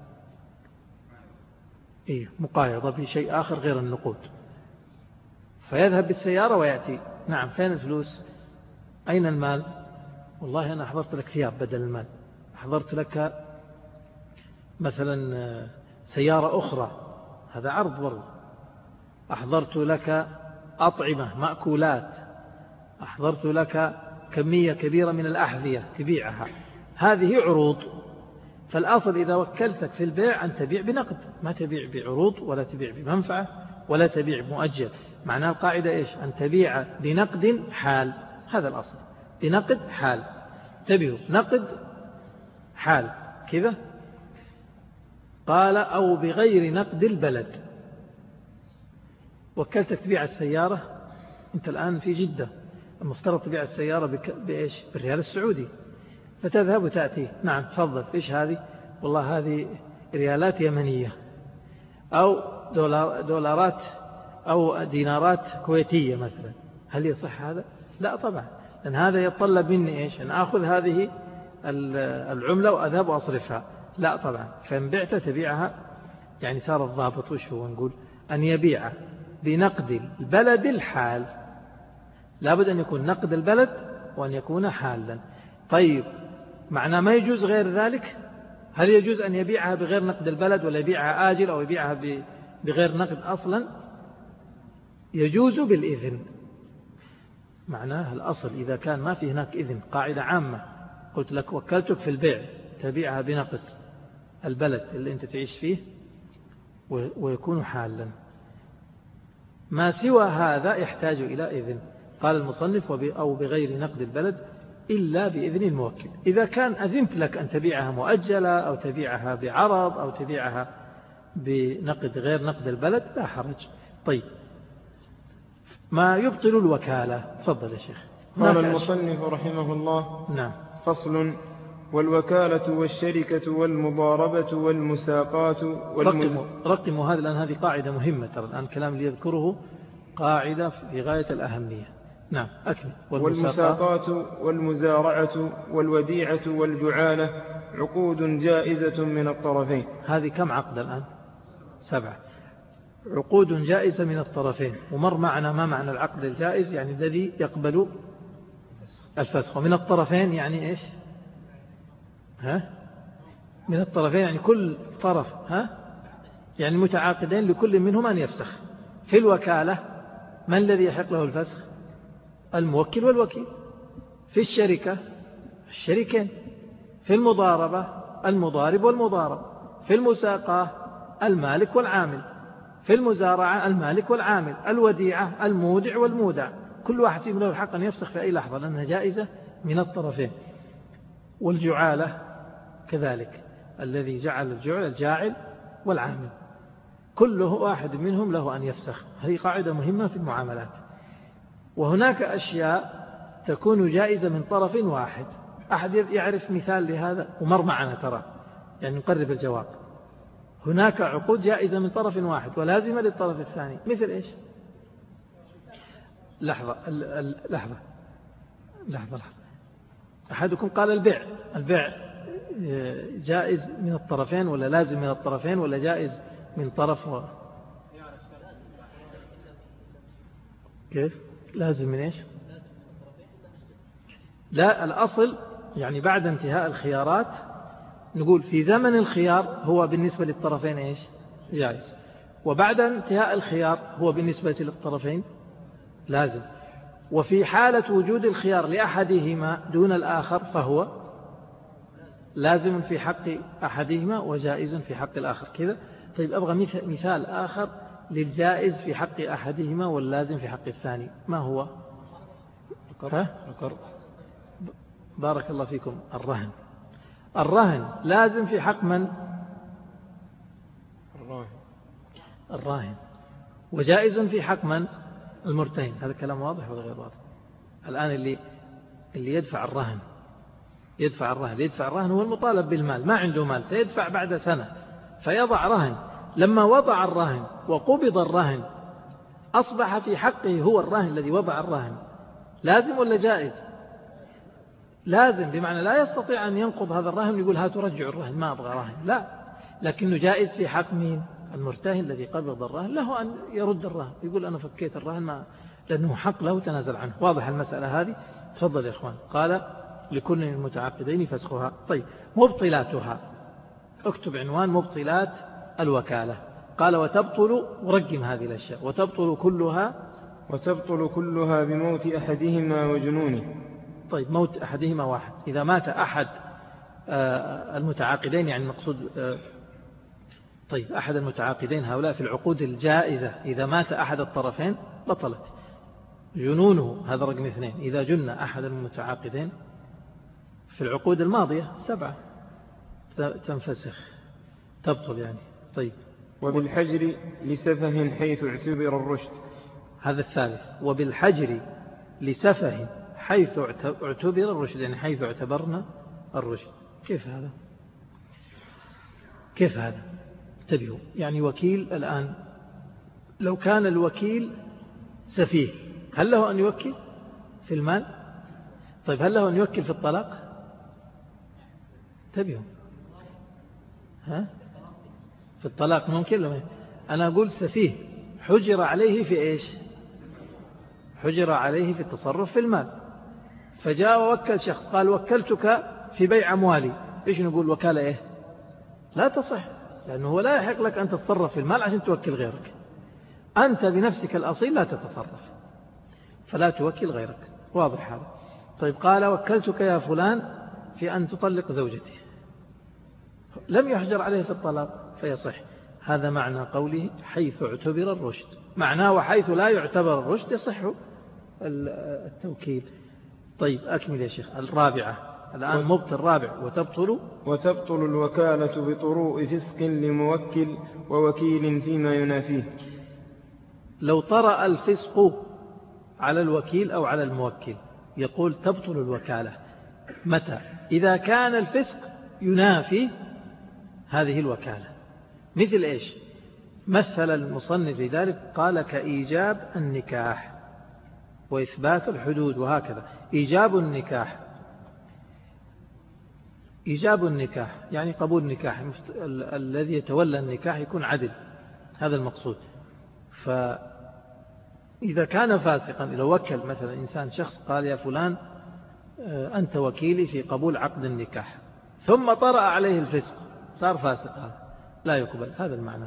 مقايضة بشيء آخر غير النقود، فيذهب بالسيارة ويأتي. نعم، فين الفلوس؟ أين المال؟ والله أنا أحضرت لك ثياب بدل المال، أحضرت لك مثلا سيارة أخرى، هذا عرض برضه. أحضرت لك أطعمة مأكولات، أحضرت لك كمية كبيرة من الأحذية تبيعها، هذه عروض. فالأصل إذا وكلتك في البيع أن تبيع بنقد، ما تبيع بعروض ولا تبيع بمنفعة ولا تبيع مؤجل. معنى القاعدة إيش؟ أن تبيع بنقد حال، هذا الأصل، بنقد حال. تبيع نقد حال كذا. قال أو بغير نقد البلد. وكلتك تبيع السيارة، أنت الآن في جدة، المفترض تبيع السيارة بإيش؟ بالريال السعودي، فتذهب وتأتي. نعم تفضل، إيش هذه؟ والله هذه ريالات يمنية أو دولارات أو دينارات كويتية مثلا. هل يصح هذا؟ لا طبعا، لأن هذا يتطلب مني إيش؟ أن أخذ هذه العملة وأذهب وأصرفها. لا طبعا، فإن بعت تبيعها، يعني صار الضابط وش هو؟ نقول أن يبيع بنقد البلد الحال، لابد أن يكون نقد البلد وأن يكون حالا. طيب معنى ما يجوز غير ذلك؟ هل يجوز أن يبيعها بغير نقد البلد ولا يبيعها آجل أو يبيعها بغير نقد أصلا؟ يجوز بالإذن. معناه الأصل إذا كان ما في هناك إذن، قاعدة عامة، قلت لك وكلتك في البيع تبيعها بنقد البلد اللي أنت تعيش فيه ويكون حالا. ما سوى هذا يحتاج إلى إذن. قال المصنف أو بغير نقد البلد إلا بإذن الموكل. إذا كان أذنت لك أن تبيعها مؤجلة أو تبيعها بعرض أو تبيعها بنقد غير نقد البلد لا حرج. طيب ما يبطل الوكالة. تفضل يا شيخ. قال المصنف رحمه الله: نعم. فصل: والوكالة والشركة والمضاربة والمساقات رقموا هذا، لأن هذه قاعدة مهمة ترى. الآن الكلام اللي يذكره قاعدة في غاية الأهمية. نعم أكمل. والمساقات والمزارعة والوديعة والجعالة عقود جائزة من الطرفين. هذه كم عقد الآن؟ 7 عقود جائزة من الطرفين. ومر معنا ما معنى العقد الجائز، يعني الذي يقبل الفسخ. ومن الطرفين يعني إيش؟ من الطرفين يعني كل طرف يعني متعاقدين لكل منهم أن يفسخ. في الوكالة من الذي يحق له الفسخ؟ الموكل والوكيل. في الشركة الشريكين. في المضاربة المضارب والمضارب. في المساقاة المالك والعامل. في المزارعة المالك والعامل. الوديعة المودع والمودع. كل واحد فيهم له الحق أن يفسخ في أي لحظة لأنها جائزة من الطرفين. والجعالة كذلك، الذي جعل الجاعل والعامل، كله واحد منهم له أن يفسخ. هذه قاعدة مهمة في المعاملات. وهناك أشياء تكون جائزة من طرف واحد. أحد يعرف مثال لهذا؟ ومر معنا ترى، يعني نقرب الجواب. هناك عقود جائزة من طرف واحد ولازمة للطرف الثاني. مثل إيش؟ لحظة. أحدكم قال البيع جائز من الطرفين ولا لازم من الطرفين ولا جائز من طرف كيف؟ لازم من إيش؟ لا، الأصل يعني بعد انتهاء الخيارات نقول في زمن الخيار هو بالنسبة للطرفين إيش؟ جائز. وبعد انتهاء الخيار هو بالنسبة للطرفين لازم. وفي حالة وجود الخيار لأحدهما دون الآخر فهو لازم في حق أحدهما وجائز في حق الآخر. كذا. طيب أبغى مثال آخر للجائز في حق أحدهما واللازم في حق الثاني. ما هو؟ بارك الله فيكم. الرهن لازم في حق من؟ الراهن. وجائز في حق من؟ المرتهن. هذا كلام واضح ولا غير واضح؟ الآن اللي يدفع الرهن هو المطالب بالمال، ما عنده مال، سيدفع بعد سنة فيضع رهن. لما وضع الرهن وقبض الرهن أصبح في حقه هو الرهن الذي وضع الرهن لازم ولا جائز؟ لازم، بمعنى لا يستطيع أن ينقض هذا الرهن ويقول ها ترجع الرهن ما أبغى رهن، لا، لكنه جائز في حق مين؟ المرتهن الذي قبض الرهن له أن يرد الرهن، يقول أنا فكيت الرهن لأنه حق له تنازل عنه. واضح المسألة هذه؟ تفضل يا إخوان. قال لكل المتعاقدين فسخها. طيب مبطلاتها، اكتب عنوان مبطلات الوكالة. قال وتبطل، ورقم هذه الأشياء. وتبطل كلها بموت أحدهما وجنونه. طيب موت أحدهما واحد. إذا مات أحد المتعاقدين، يعني المقصود طيب أحد المتعاقدين هؤلاء في العقود الجائزة، إذا مات أحد الطرفين بطلت. جنونه هذا رقم 2. إذا جن أحد المتعاقدين في العقود الماضية 7 تنفسخ، تبطل يعني. طيب وبالحجر لسفه حيث اعتبر الرشد. هذا الثالث. وبالحجر لسفه حيث اعتبر الرشد، يعني حيث اعتبرنا الرشد. كيف هذا؟ انتبهوا. يعني وكيل الآن لو كان الوكيل سفيه هل له أن يوكل في المال؟ طيب هل له أن يوكل في الطلاق؟ انتبهوا. في الطلاق ممكن لما أنا أقول سفيه حجر عليه في إيش؟ حجر عليه في التصرف في المال. فجاء ووكل شخص قال وكلتك في بيع أموالي، إيش نقول؟ وكالة إيه؟ لا تصح، لأنه هو لا يحق لك أن تتصرف في المال عشان توكل غيرك. أنت بنفسك الأصيل لا تتصرف، فلا توكل غيرك. واضح هذا؟ طيب قال وكلتك يا فلان في أن تطلق زوجتي، لم يحجر عليه في الطلاق فيصح. هذا معنى قوله حيث اعتبر الرشد. معناه وحيث لا يعتبر الرشد يصح التوكيل. طيب أكمل يا شيخ. الرابعة الآن مبطل الرابع. وتبطل الوكالة بطروء فسق لموكل ووكيل فيما ينافيه. لو طرأ الفسق على الوكيل أو على الموكل يقول تبطل الوكالة. متى؟ إذا كان الفسق ينافي هذه الوكالة. مثل إيش؟ مثل المصنف لذلك قال كإيجاب النكاح وإثبات الحدود وهكذا. إيجاب النكاح يعني قبول النكاح، الذي يتولى النكاح يكون عدل، هذا المقصود. فإذا كان فاسقا، لو وكل مثلا إنسان شخص قال يا فلان أنت وكيلي في قبول عقد النكاح، ثم طرأ عليه الفسق صار فاسق، هذا لا يقبل. هذا المعنى.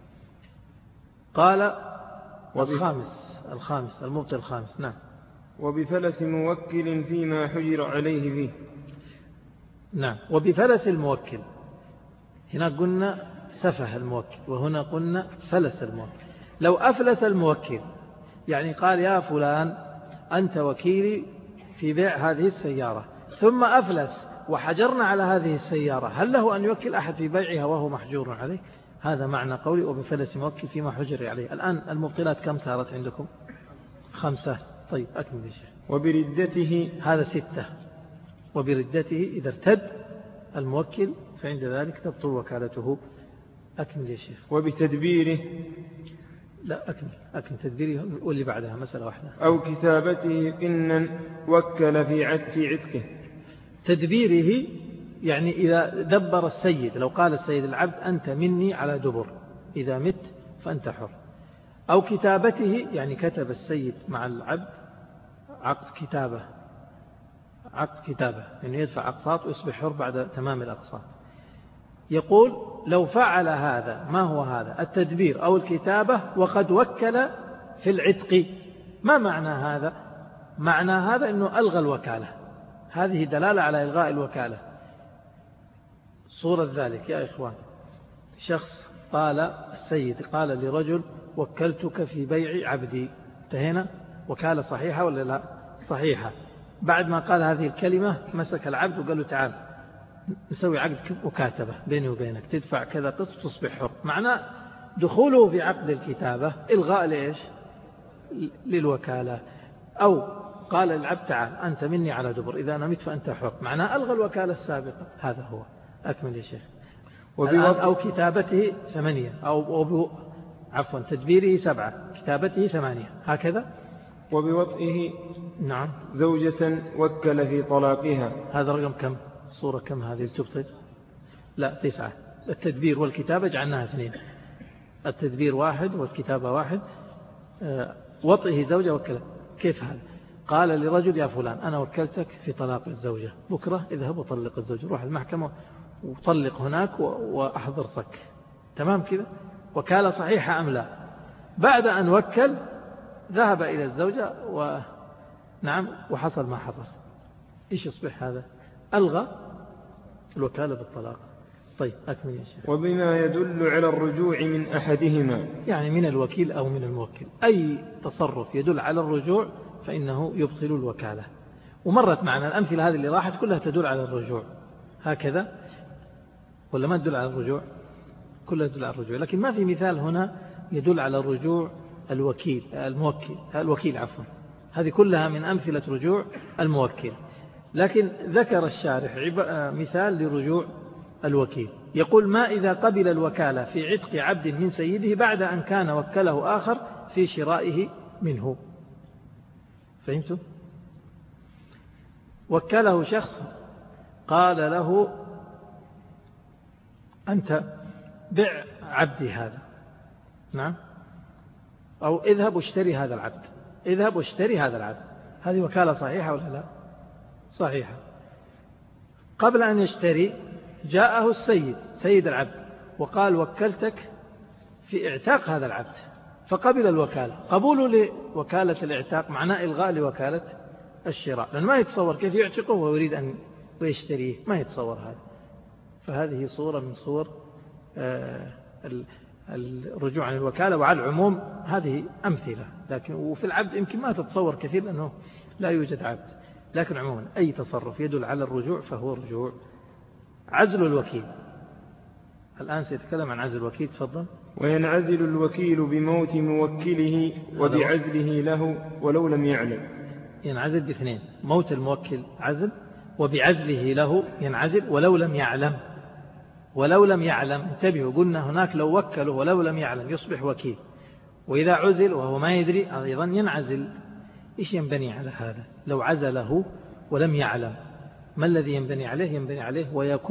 قال الخامس المبطل الخامس. نعم. وبفلس موكل فيما حجر عليه فيه. نعم. وبفلس الموكل، هنا قلنا سفه الموكل وهنا قلنا فلس الموكل. لو أفلس الموكل يعني قال يا فلان أنت وكيلي في بيع هذه السيارة، ثم أفلس وحجرنا على هذه السيارة، هل له أن يوكل أحد في بيعها وهو محجور عليه؟ هذا معنى قولي وبفلس موكل فيما حجر عليه. الآن المبطلات كم صارت عندكم؟ 5. طيب أكمل يا شيخ. وبردته، هذا 6. وبردته إذا ارتد الموكل فعند ذلك تبطل وكالته. أكمل يا شيخ. وبتدبيره، لا أكمل تدبيره واللي بعدها مسألة واحدة. أو كتابته قنا وكل في عتقه. تدبيره يعني إذا دبر السيد، لو قال السيد العبد أنت مني على دبر، إذا مت فأنت حر. أو كتابته يعني كتب السيد مع العبد عقد كتابة يعني يدفع أقساط ويصبح حر بعد تمام الأقساط. يقول لو فعل هذا، ما هو هذا؟ التدبير أو الكتابة وقد وكل في العتق. ما معنى هذا؟ معنى هذا أنه ألغى الوكالة. هذه دلالة على إلغاء الوكالة. صورة ذلك يا إخوان، شخص قال السيد قال لرجل وكلتك في بيع عبدي، انتهينا. وكالة صحيحة ولا لا؟ صحيحة. بعد ما قال هذه الكلمة مسك العبد وقال له تعال نسوي عقد مكاتبة بيني وبينك، تدفع كذا قسط تصبح حر. معنى دخوله في عقد الكتابة إلغاء لإيش؟ للوكالة. أو قال العبد تعال أنت مني على دبر، إذا أنا مت فأنت حر، معناه ألغى الوكالة السابقة. هذا هو. أكمل يا شيخ. أو كتابته 8 أو عفوا تدبيره 7 كتابته 8 هكذا. وبوطئه نعم زوجة وكل في طلاقها. هذا رقم كم؟ الصورة كم هذه تبطل؟ لا 9. التدبير والكتابة جعلناها 2، التدبير 1 والكتابة 1. وطئه زوجة وكل. كيف هذا؟ قال لرجل يا فلان أنا وكلتك في طلاق الزوجة، بكرة اذهب وطلق الزوجة، روح المحكمة وطلق هناك وأحضر صك. تمام كذا؟ وكالة صحيحة أم لا؟ بعد أن وكل ذهب إلى الزوجة نعم وحصل ما حصل. إيش يصبح هذا؟ ألغى الوكالة بالطلاق. طيب أكمل يا شيخ. وبما يدل على الرجوع من أحدهما، يعني من الوكيل أو من الموكل، أي تصرف يدل على الرجوع فإنه يبطل الوكالة. ومرت معنا الأمثلة هذه اللي راحت كلها تدل على الرجوع، هكذا ولا ما تدل على الرجوع؟ كلها تدل على الرجوع، لكن ما في مثال هنا يدل على الرجوع الوكيل عفوا. هذه كلها من أمثلة رجوع الموكل، لكن ذكر الشارح مثال لرجوع الوكيل. يقول ما إذا قبل الوكالة في عتق عبد من سيده بعد أن كان وكله آخر في شرائه منه. فهمتم؟ وكله شخص قال له أنت بع عبدي هذا، نعم، أو اذهب واشتري هذا العبد، اذهب واشتري هذا العبد. هذه وكالة صحيحة ولا لا؟ صحيحة. قبل أن يشتري جاءه السيد، سيد العبد، وقال وكلتك في اعتاق هذا العبد، فقبل الوكالة. قبوله لوكالة الاعتاق معناه إلغاء لوكالة الشراء، لأنه ما يتصور كيف يعتقه ويريد أن يشتريه، ما يتصور هذا. فهذه صورة من صور الرجوع عن الوكالة. وعلى العموم هذه أمثلة، لكن وفي العبد يمكن ما تتصور كثير لأنه لا يوجد عبد، لكن عموما أي تصرف يدل على الرجوع فهو رجوع. عزل الوكيل، الآن سيتكلم عن عزل الوكيل، تفضل. وينعزل الوكيل بموت موكله وبعزله له ولو لم يعلم. ينعزل باثنين: موت الموكل عزل، وبعزله له ينعزل ولو لم يعلم. ولو لم يعلم، انتبهوا، قلنا هناك لو وكله ولو لم يعلم يصبح وكيل، وإذا عزل وهو ما يدري أيضا ينعزل. إيش ينبني على هذا؟ لو عزله ولم يعلم ما الذي ينبني عليه؟ ينبني عليه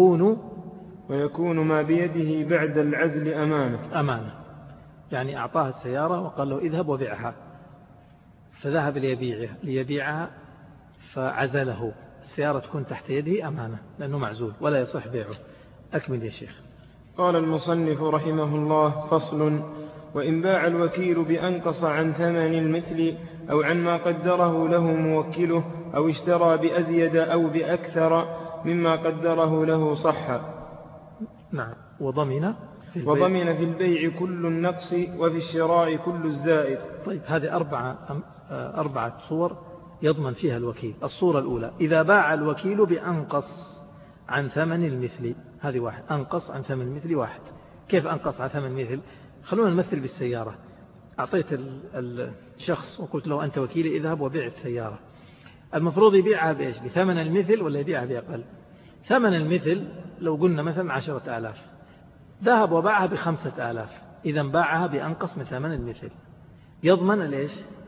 ويكون ما بيده بعد العزل أمانة. يعني أعطاه السيارة وقال له اذهب وبيعها، فذهب ليبيعها فعزله، السيارة تكون تحت يده أمانة لأنه معزول ولا يصح بيعه. أكمل يا شيخ. قال المصنف رحمه الله: فصل: وإن باع الوكيل بأنقص عن ثمن المثل أو عن ما قدره له موكله أو اشترى بأزيد أو بأكثر مما قدره له صح. نعم. وضمن في البيع كل النقص وفي الشراء كل الزائد. طيب، هذه أربعة صور يضمن فيها الوكيل. الصورة الأولى: إذا باع الوكيل بأنقص عن ثمن المثل، هذه واحد. أنقص عن ثمن المثل واحد. كيف أنقص عن ثمن المثل؟ خلونا نمثل بالسيارة. أعطيت الشخص وقلت له أنت وكيلي اذهب وبيع السيارة. المفروض يبيعها بإيش؟ بثمن المثل ولا يبيعها بأقل؟ ثمن المثل لو قلنا مثلا 10,000، ذهب وباعها ب5,000، إذا باعها بأنقص من ثمن المثل، يضمن ليش؟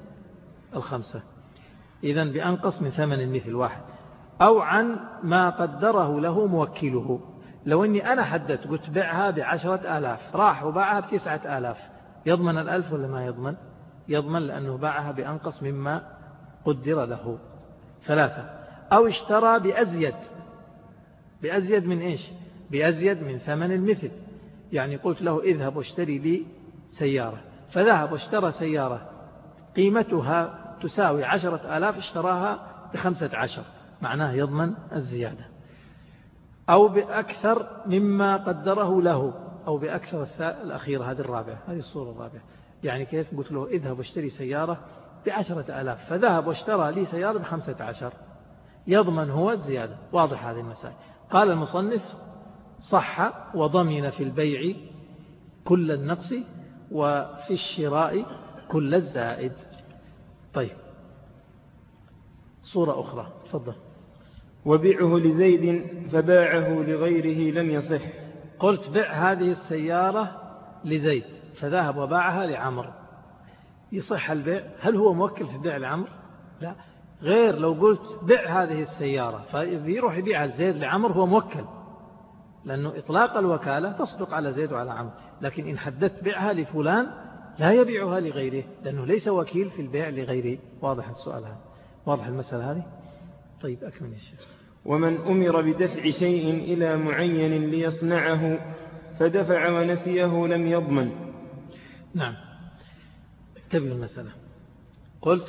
5. إذا بأنقص من ثمن المثل واحد. أو عن ما قدره له موكله، لو أني أنا حددت قلت بيعها ب10,000 راح وباعها ب9,000، يضمن 1,000 ولا ما يضمن؟ يضمن، لأنه باعها بأنقص مما قدر له. 3. أو اشترى بأزيد من إيش؟ بأزيد من ثمن المثل. يعني قلت له اذهب واشتري لي سيارة، فذهب واشترى سيارة قيمتها تساوي 10,000 اشتراها ب15، معناه يضمن الزيادة. أو بأكثر مما قدره له، أو بأكثر الأخيرة، هذه الرابعة، هذه الصورة الرابعة. يعني كيف؟ قلت له اذهب واشتري سيارة ب10,000، فذهب واشترى لي سيارة ب15، يضمن هو الزيادة. واضح هذه المسائل. قال المصنف: صح وضمن في البيع كل النقص وفي الشراء كل الزائد. طيب، صورة أخرى، تفضل. وبيعه لزيد فباعه لغيره لم يصح. قلت بيع هذه السيارة لزيد فذهب وباعها لعمر، يصح البيع؟ هل هو موكل في بيع لعمر؟ لا. غير لو قلت بيع هذه السيارة فيروح يبيعها لزيد لعمر، هو موكل، لأنه إطلاق الوكالة تصدق على زيد وعلى عمر. لكن إن حددت بيعها لفلان لا يبيعها لغيره، لأنه ليس وكيل في البيع لغيره. واضح السؤال هذا؟ واضح المسألة هذه؟ طيب، أكمل يا شيخ. ومن أمر بدفع شيء إلى معين ليصنعه فدفع ونسيه لم يضمن. نعم. تبين المسألة. قلت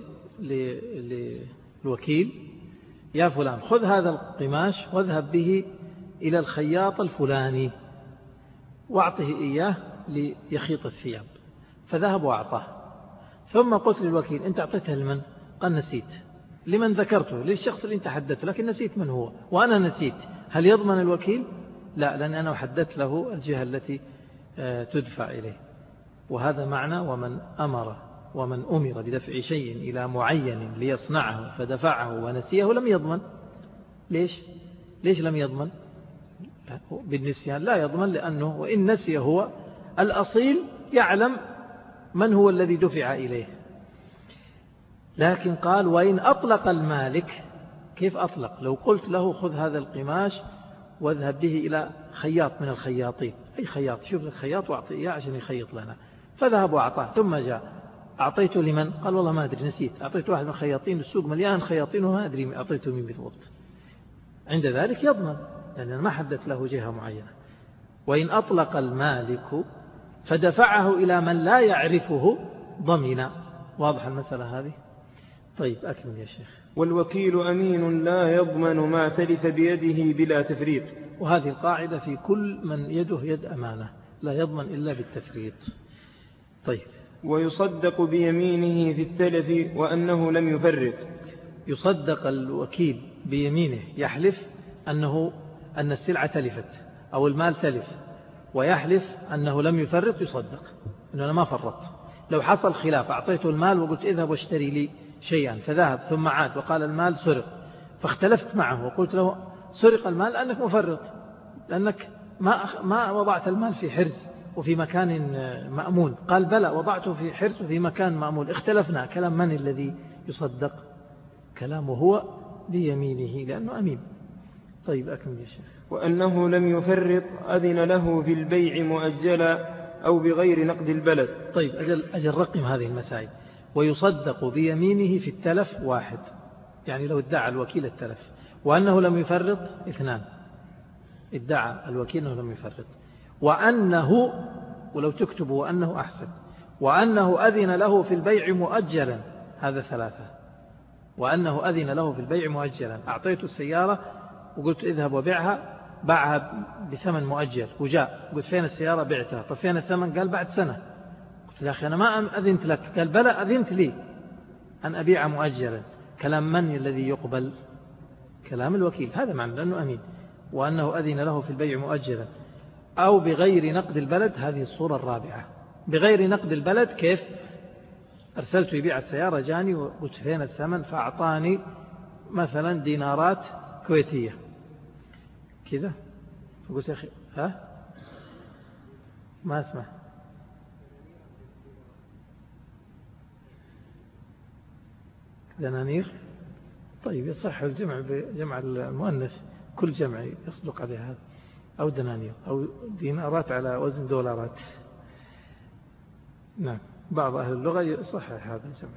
للوكيل: يا فلان خذ هذا القماش واذهب به إلى الخياط الفلاني واعطه إياه ليخيط الثياب، فذهب وأعطاه. ثم قلت للوكيل: أنت أعطيته لمن؟ قال: نسيت. لمن ذكرته؟ للشخص اللي أنت حددته، لكن نسيت من هو وأنا نسيت. هل يضمن الوكيل؟ لا، لأن أنا حددت له الجهة التي تدفع إليه. وهذا معنى ومن أمر بدفع شيء إلى معين ليصنعه فدفعه ونسيه لم يضمن. ليش لم يضمن؟ بالنسيان لا يضمن، لأنه وإن نسي هو الأصيل يعلم من هو الذي دفع إليه. لكن قال: وإن أطلق المالك. كيف أطلق؟ لو قلت له خذ هذا القماش واذهب به إلى خياط من الخياطين، أي خياط، شوف الخياط واعطيه إياه عشان يخيط لنا، فذهب وأعطاه، ثم جاء أعطيته لمن؟ قال والله ما أدري نسيت، أعطيت واحد من الخياطين، السوق مليان خياطين وما أدري أعطيته مين بالضبط. عند ذلك يضمن، لأن أنا ما حدث له جهة معينة. وإن أطلق المالك فدفعه إلى من لا يعرفه ضمن. واضح المسألة هذه؟ طيب أكمل يا شيخ. والوكيل أمين لا يضمن ما تلف بيده بلا تفريط. وهذه القاعدة في كل من يده يد أمانة، لا يضمن إلا بالتفريط. طيب. ويصدق بيمينه في التلف وأنه لم يفرط. يصدق الوكيل بيمينه، يحلف أن السلعة تلفت أو المال تلف، ويحلف أنه لم يفرط، يصدق أنه أنا ما فرط. لو حصل خلاف، أعطيته المال وقلت اذهب واشتري لي شيئا، فذهب ثم عاد وقال المال سرق، فاختلفت معه وقلت له سرق المال لأنك مفرط، لأنك ما وضعت المال في حرز وفي مكان مأمون. قال بلى وضعته في حرز وفي مكان مأمون. اختلفنا، كلام من الذي يصدق؟ كلامه هو بيمينه لأنه أمين. طيب أكمل يا شيخ. وأنه لم يفرط أذن له في البيع مؤجلا أو بغير نقد البلد. طيب أجل رقم هذه المسائل. ويصدق بيمينه في التلف 1، يعني لو ادعى الوكيل التلف، وأنه لم يفرط 2، ادعى الوكيل أنه لم يفرط، وأنه، ولو تكتب وأنه أحسن، وأنه أذن له في البيع مؤجلا، هذا 3. وأنه أذن له في البيع مؤجلا، أعطيته السيارة وقلت اذهب وبيعها، باعها بثمن مؤجل، وجاء قلت فين السيارة؟ بعتها. طب فين الثمن؟ قال بعد سنة. قلت يا أخي أنا ما أذنت لك. قال بلى أذنت لي أن أبيع مؤجلا. كلام من الذي يقبل؟ كلام الوكيل، هذا معنى لأنه أمين. وأنه أذن له في البيع مؤجلا أو بغير نقد البلد، هذه الصورة الرابعة. بغير نقد البلد كيف؟ أرسلت يبيع السيارة، جاني وقلت فين الثمن، فأعطاني مثلا دينارات كويتية كذا، فقلت يا أخي ما اسمع. دنانير. طيب يصح الجمع بجمع المؤنث، كل جمع يصدق عليه هذا، أو دنانير أو دينارات على وزن دولارات. نعم، بعض أهل اللغة يصحح هذا الجمع.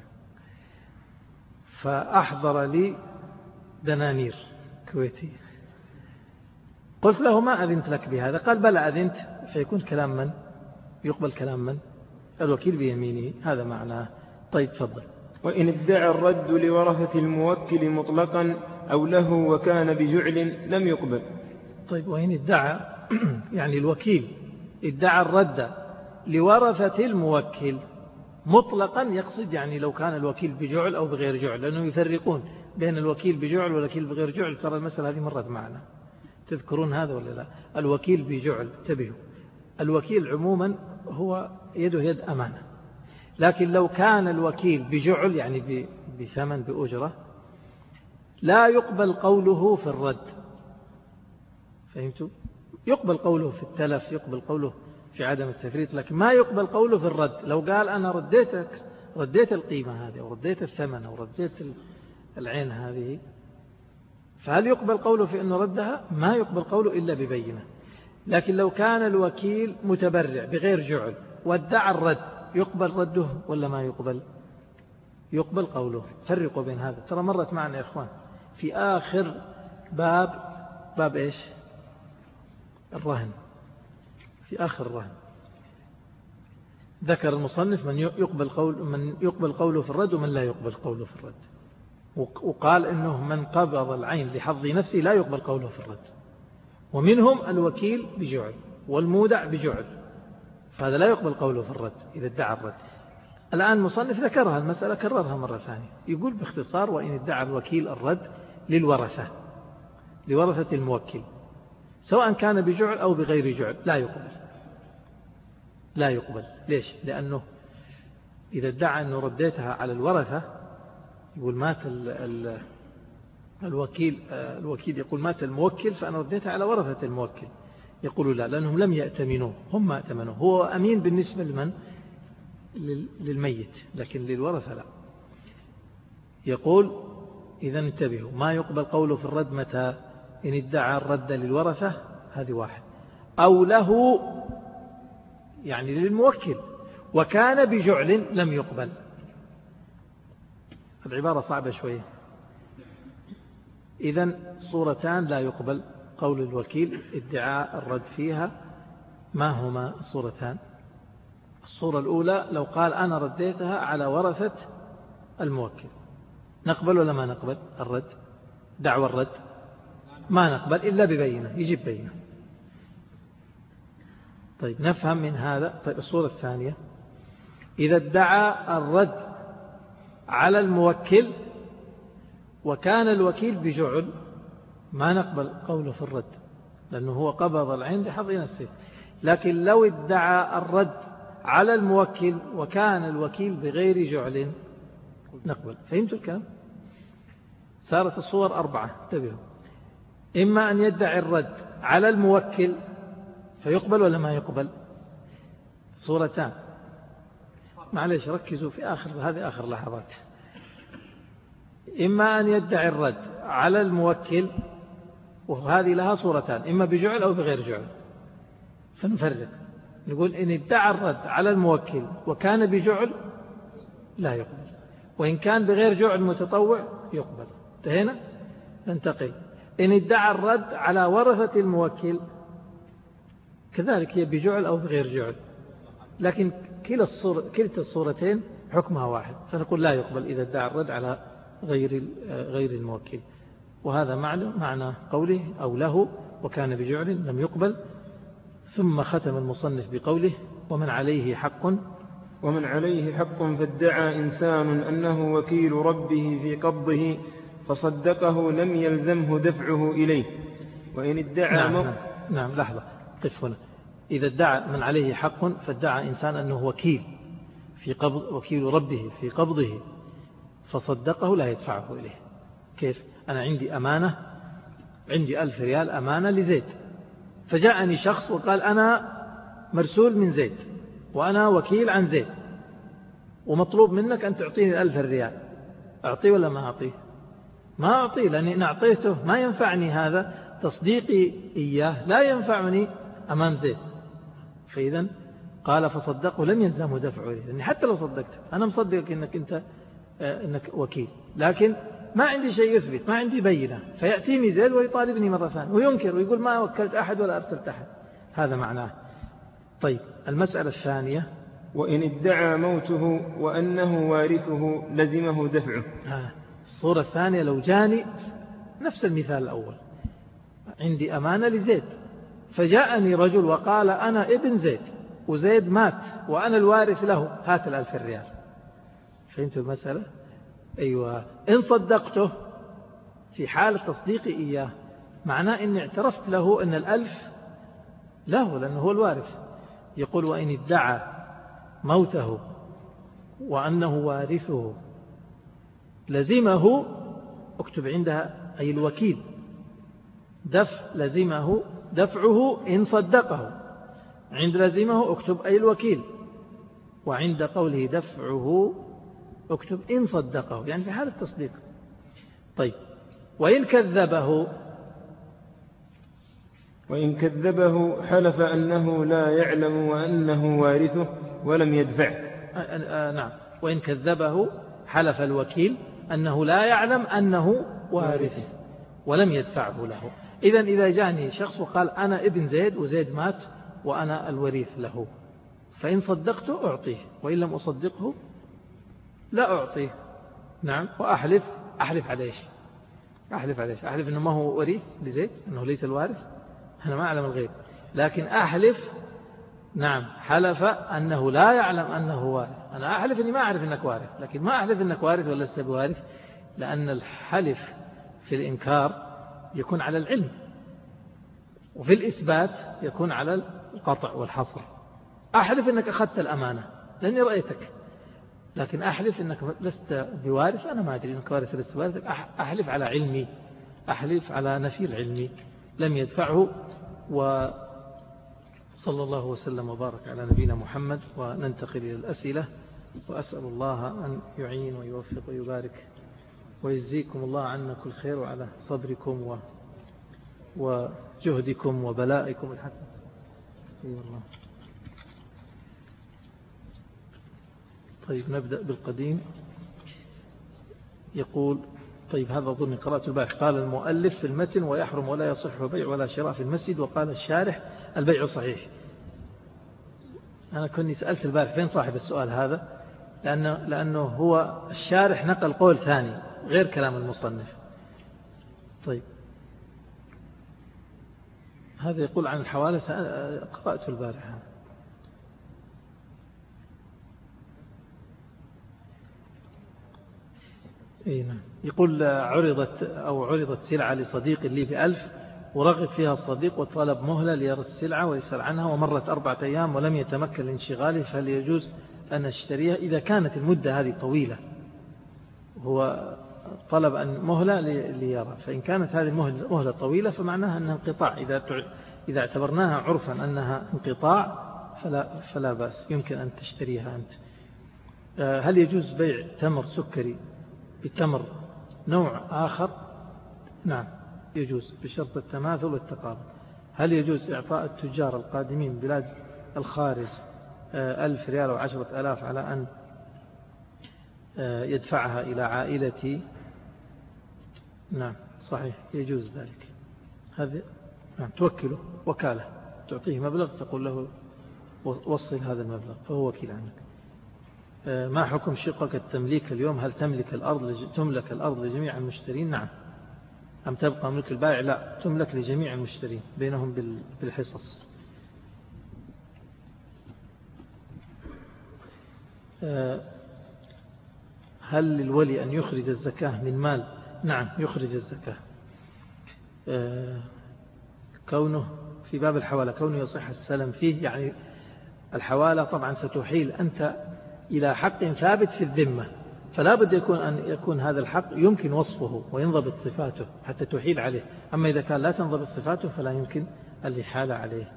فأحضر لي دنانير كويتية، قلت له ما أذنت لك بهذا. قال بلى أذنت. فيكون كلام من؟ يقبل كلام من؟ الوكيل بيمينه، هذا معناه. طيب تفضل. وإن ادعى الرد لورثة الموكل مطلقا أو له وكان بجعل لم يقبل. طيب وإن ادعى يعني الوكيل ادعى الرد لورثة الموكل مطلقا، يقصد يعني لو كان الوكيل بجعل أو بغير جعل، لأنه يفرقون بين الوكيل بجعل والوكيل بغير جعل. ترى المسألة هذه مرت معنا، تذكرون هذا ولا لا؟ الوكيل بجعل، انتبهوا، الوكيل عموما هو يده يد أمانة، لكن لو كان الوكيل بجعل يعني بثمن بأجرة، لا يقبل قوله في الرد. فهمتوا؟ يقبل قوله في التلف، يقبل قوله في عدم التفريط، لكن ما يقبل قوله في الرد. لو قال أنا رديت القيمة هذه، أو رديت الثمن، أو رديت العين هذه، فهل يقبل قوله في أنه ردها؟ ما يقبل قوله إلا ببينة. لكن لو كان الوكيل متبرع بغير جعل وادعى الرد، يقبل رده ولا ما يقبل؟ يقبل قوله. فرقوا بين هذا. ترى مرت معنا يا إخوان في آخر باب إيش؟ الرهن. في آخر الرهن ذكر المصنف من يقبل قوله في الرد ومن لا يقبل قوله في الرد، وقال إنه من قبض العين لحظ نفسه لا يقبل قوله في الرد، ومنهم الوكيل بجعل والمودع بجعل، فهذا لا يقبل قوله في الرد إذا ادعى الرد. الآن المصنف ذكرها المسألة، كررها مرة ثانية، يقول باختصار: وإن ادعى الوكيل الرد لورثة الموكل سواء كان بجعل أو بغير جعل لا يقبل. ليش؟ لأنه إذا ادعى أنه رديتها على الورثة، يقول مات الوكيل يقول مات الموكل فأنا رديتها على ورثة الموكل، يقولوا لا، لأنهم لم يأتمنوه، هم ما أتمنوه، هو أمين بالنسبة لمن؟ للميت، لكن للورثة لا. يقول إذا انتبهوا، ما يقبل قوله في الرد متى؟ إن ادعى الرد للورثة، هذه واحد، أو له يعني للموكل، وكان بجعل لم يقبل، العبارة صعبة شوية. إذن صورتان لا يقبل قول الوكيل ادعاء الرد فيها. ما هما الصورتان؟ الصورة الأولى لو قال أنا رديتها على ورثة الموكل، نقبل ولا ما نقبل الرد؟ دعوى الرد ما نقبل إلا ببينة، يجيب بينة. طيب نفهم من هذا. طيب الصورة الثانية إذا ادعى الرد على الموكل وكان الوكيل بجعل، ما نقبل قوله في الرد لأنه هو قبض العين لحظ نفسه. لكن لو ادعى الرد على الموكل وكان الوكيل بغير جعل نقبل. فهمتوا الكلام؟ صارت الصور 4. انتبهوا. إما أن يدعي الرد على الموكل فيقبل ولا ما يقبل؟ صورتان، معلش ركزوا في هذه آخر لحظات. إما أن يدعي الرد على الموكل وهذه لها صورتان، إما بجعل أو بغير جعل. فنفرق نقول إن ادعى الرد على الموكل وكان بجعل لا يقبل، وإن كان بغير جعل متطوع يقبل. انتهينا. ننتقل. إن ادعى الرد على ورثة الموكل كذلك هي بجعل أو بغير جعل، لكن كلتا الصورتين حكمها واحد، فنقول لا يقبل إذا ادعى الرد على غير الموكل. وهذا معنى قوله أو له وكان بجعل لم يقبل. ثم ختم المصنف بقوله ومن عليه حق فادعى إنسان أنه وكيل ربه في قبضه فصدقه لم يلزمه دفعه إليه. وإن ادعى نعم لحظة قف هنا. إذا ادعى من عليه حق فادعى إنسان أنه وكيل ربه في قبضه فصدقه لا يدفعه إليه. كيف؟ أنا عندي أمانة، عندي 1000 ريال أمانة لزيد، فجاءني شخص وقال أنا مرسول من زيد وأنا وكيل عن زيد ومطلوب منك أن تعطيني 1000 ريال. أعطيه ولا ما أعطيه؟ ما أعطيه، لأني إن أعطيته ما ينفعني هذا تصديقي إياه، لا ينفعني أمام زيد. فإذا قال فصدقه لم يلزمه دفعه إليه، لأني حتى لو صدقته أنا مصدقك إنك وكيل، لكن ما عندي شيء يثبت، ما عندي بينة، فيأتيني زيد ويطالبني مرة ثانية وينكر ويقول ما وكلت أحد ولا أرسلت أحد. هذا معناه. طيب المسألة الثانية وإن ادعى موته وأنه وارثه لزمه دفعه. الصورة الثانية لو جاني نفس المثال الأول، عندي أمانة لزيد فجاءني رجل وقال أنا ابن زيد وزيد مات وأنا الوارث له، هات 1000 ريال. فهمتوا المسألة؟ أيوة. إن صدقته في حالة تصديقي إياه معناه إني اعترفت له أن 1000 له لأنه هو الوارث. يقول وإن ادعى موته وأنه وارثه لزمه، اكتب عندها أي الوكيل، لزمه دفعه إن صدقه. عند لزمه اكتب أي الوكيل، وعند قوله دفعه اكتب إن صدقه، يعني في حالة تصديق. طيب وإن كذبه حلف أنه لا يعلم وأنه وارثه ولم يدفع. نعم. وإن كذبه حلف الوكيل أنه لا يعلم أنه وارثه ولم يدفعه له. إذا جاني شخص وقال أنا ابن زيد وزيد مات وأنا الوريث له، فإن صدقته أعطيه وإن لم أصدقه لا أعطيه. نعم. وأحلف على إيش؟ أحلف أنه ما هو وريث لزيد، أنه ليس الوارث. أنا ما أعلم الغيب، لكن أحلف. نعم. حلف أنه لا يعلم أنه وارث. أنا أحلف أني ما أعرف أنك وارث، لكن ما أحلف أنك وارث ولا لست بوارث، لأن الحلف في الإنكار يكون على العلم، وفي الإثبات يكون على القطع والحصر. أحلف أنك أخذت الأمانة لأني رأيتك، لكن أحلف أنك لست بوارث، أنا ما أدري أنك وارث لست بوارث. أحلف على علمي، أحلف على نفي العلم لم يدفعه. وصلى الله وسلم وبارك على نبينا محمد. وننتقل إلى الأسئلة، وأسأل الله أن يعين ويوفق ويبارك ويجزيكم الله عنا كل خير وعلى صبركم وجهدكم وبلائكم الحسن. الله. طيب نبدأ بالقديم. يقول طيب هذا أظن قراءة البارح. قال المؤلف في المتن ويحرم ولا يصح بيع ولا شراء في المسجد، وقال الشارح البيع صحيح. أنا كنت سألت البارح فين صاحب السؤال هذا، لأنه هو الشارح نقل قول ثاني غير كلام المصنف. طيب هذا يقول عن الحوالة قرأت البارح. يقول عرضت سلعة لصديق لي ب1000 ورغب فيها الصديق وطلب مهلة ليرى السلعة ويسأل عنها، ومرت 4 أيام ولم يتمكن لانشغاله، فهل يجوز أن أشتريها؟ إذا كانت المدة هذه طويلة، هو طلب أن مهلة ليرى، فإن كانت هذه المهلة طويلة فمعناها أنها انقطاع. إذا اعتبرناها عرفا أنها انقطاع فلا بأس، يمكن أن تشتريها أنت. هل يجوز بيع تمر سكري بتمر نوع آخر؟ نعم يجوز بشرط التماثل والتقارب. هل يجوز إعطاء التجار القادمين من بلاد الخارج 1000 ريال و10 آلاف على أن يدفعها إلى عائلتي؟ نعم صحيح يجوز ذلك. هذا نعم توكله وكالة، تعطيه مبلغ تقول له وصل هذا المبلغ فهو وكيل عنك. ما حكم شقة التمليك اليوم؟ هل تملك الأرض لجميع المشترين؟ نعم. أم تبقى ملك البائع؟ لا، تملك لجميع المشترين بينهم بالحصص. هل للولي أن يخرج الزكاة من مال؟ نعم يخرج الزكاة. كونه في باب الحوالة كونه يصح السلم فيه، يعني الحوالة طبعا ستحيل أنت إلى حق ثابت في الذمة، فلا بد أن يكون هذا الحق يمكن وصفه وينضبط صفاته حتى تحيل عليه. أما إذا كان لا تنضبط صفاته فلا يمكن الإحالة عليه.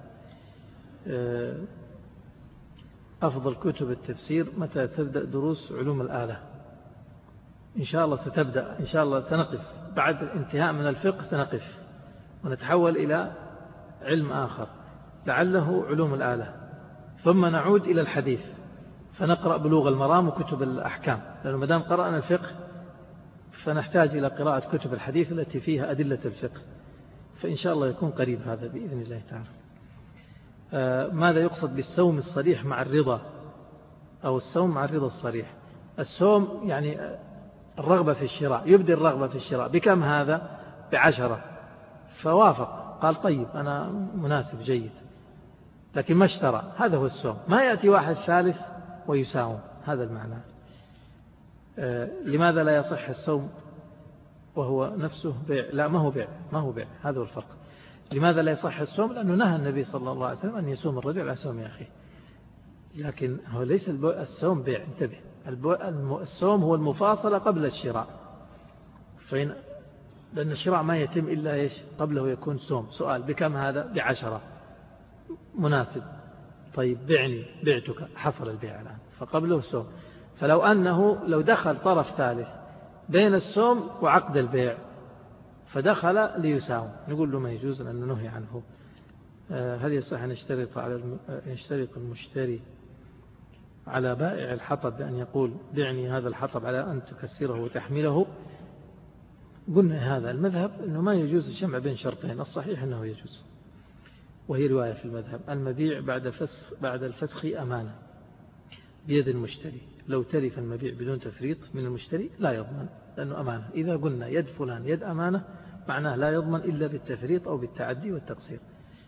أفضل كتب التفسير متى تبدأ دروس علوم الآلة؟ إن شاء الله ستبدأ، إن شاء الله سنقف بعد انتهاء من الفقه، سنقف ونتحول إلى علم آخر لعله علوم الآلة، ثم نعود إلى الحديث فنقرأ بلوغ المرام وكتب الأحكام، لأنه مدام قرأنا الفقه فنحتاج إلى قراءة كتب الحديث التي فيها أدلة الفقه، فإن شاء الله يكون قريب هذا بإذن الله تعالى. ماذا يقصد بالصوم الصريح مع الرضا أو الصوم مع الرضا الصريح؟ الصوم يعني الرغبة في الشراء، يبدي الرغبة في الشراء بكم هذا؟ ب10، فوافق قال طيب أنا مناسب جيد، لكن ما اشترى، هذا هو الصوم. ما يأتي واحد ثالث ويساوم، هذا المعنى. لماذا لا يصح الصوم وهو نفسه بيع؟ لا ما هو بيع، هذا هو الفرق. لماذا لا يصح الصوم؟ لأنه نهى النبي صلى الله عليه وسلم أن يصوم الرجل على صوم أخيه، لكن هو ليس الصوم بيع. انتبه، الصوم هو المفاصلة قبل الشراء، لأن الشراء ما يتم إلا إيش قبله يكون صوم. سؤال بكم هذا؟ ب10 مناسب، طيب بعني، بعتك، حصل البيع الآن، فقبله صوم. فلو أنه لو دخل طرف ثالث بين الصوم وعقد البيع فدخل ليساوم، نقول له ما يجوز لأنه نهي عنه. هل يصح أن يشترط المشتري على بائع الحطب بأن يقول بعني هذا الحطب على أن تكسره وتحمله؟ قلنا هذا المذهب أنه ما يجوز الجمع بين شرطين، الصحيح أنه يجوز، وهي رواية في المذهب: المبيع بعد الفسخ أمانة بيد المشتري، لو تلف المبيع بدون تفريط من المشتري لا يضمن، لأنه أمانة. إذا قلنا يد فلان يد أمانة معناه لا يضمن إلا بالتفريط أو بالتعدي والتقصير.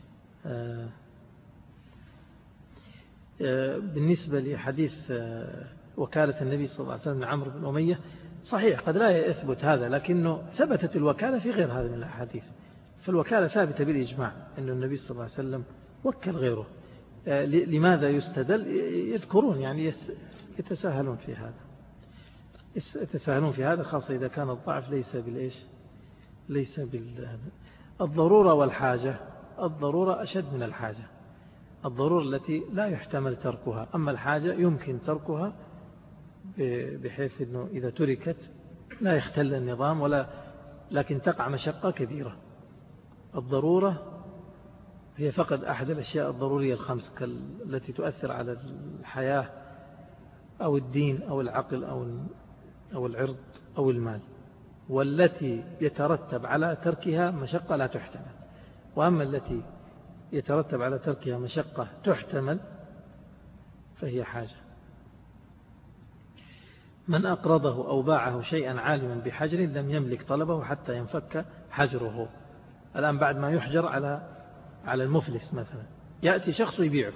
بالنسبة لحديث وكالة النبي صلى الله عليه وسلم لعمرو بن أمية، صحيح قد لا يثبت هذا، لكنه ثبتت الوكالة في غير هذا من الأحاديث، فالوكالة ثابتة بالإجماع أن النبي صلى الله عليه وسلم وكل غيره. لماذا يستدل؟ يذكرون يعني يتساهلون في هذا، خاصة إذا كان الضعف ليس الضرورة والحاجة. الضرورة أشد من الحاجة، الضرورة التي لا يحتمل تركها، أما الحاجة يمكن تركها بحيث أنه إذا تركت لا يختل النظام لكن تقع مشقة كبيرة. الضرورة هي فقط أحد الأشياء الضرورية الخمس التي تؤثر على الحياة أو الدين أو العقل أو أو العرض أو المال، والتي يترتب على تركها مشقة لا تحتمل. وأما التي يترتب على تركها مشقة تحتمل فهي حاجة. من أقرضه أو باعه شيئا عالما بحجر لم يملك طلبه حتى ينفك حجره. الآن بعد ما يحجر على المفلس مثلا، يأتي شخص يبيعه،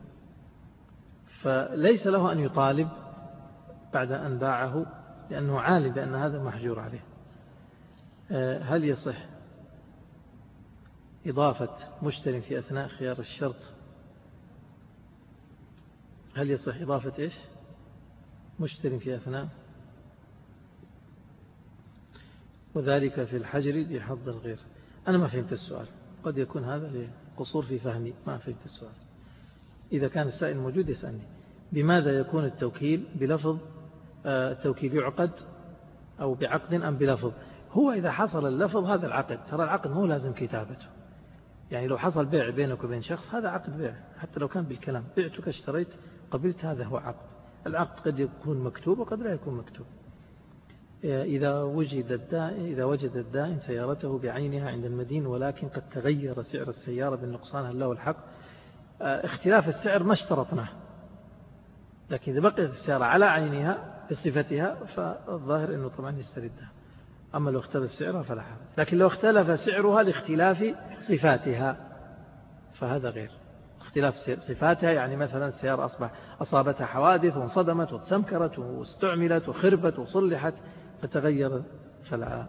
فليس له أن يطالب بعد أن باعه لأنه عالم بأن هذا محجور عليه. هل يصح إضافة مشتري في أثناء خيار الشرط؟ هل يصح إضافة إيش؟ مشتري في أثناء، وذلك في الحجر لحظ الغير. أنا ما فهمت السؤال، قد يكون هذا لقصور في فهمي، ما فهمت السؤال. إذا كان السائل موجود يسألني بماذا يكون التوكيل بلفظ، التوكيل يعقد أو بعقد أم بلفظ؟ هو إذا حصل اللفظ هذا العقد، ترى العقد مو لازم كتابته. يعني لو حصل بيع بينك وبين شخص هذا عقد بيع، حتى لو كان بالكلام، بعتك اشتريت قبلت، هذا هو عقد. العقد قد يكون مكتوب وقد لا يكون مكتوب. إذا وجد الدائن سيارته بعينها عند المدين ولكن قد تغير سعر السيارة بالنقصان، هل له الحق؟ اختلاف السعر ما اشترطناه، لكن إذا بقيت السيارة على عينها بصفتها فالظاهر أنه طبعا يستردها. أما لو اختلف سعرها فلا حرج، لكن لو اختلف سعرها لاختلاف صفاتها فهذا غير. اختلاف صفاتها يعني مثلا السيارة أصابتها حوادث وانصدمت وتسمكرت واستعملت وخربت وصلحت فتغير فلا.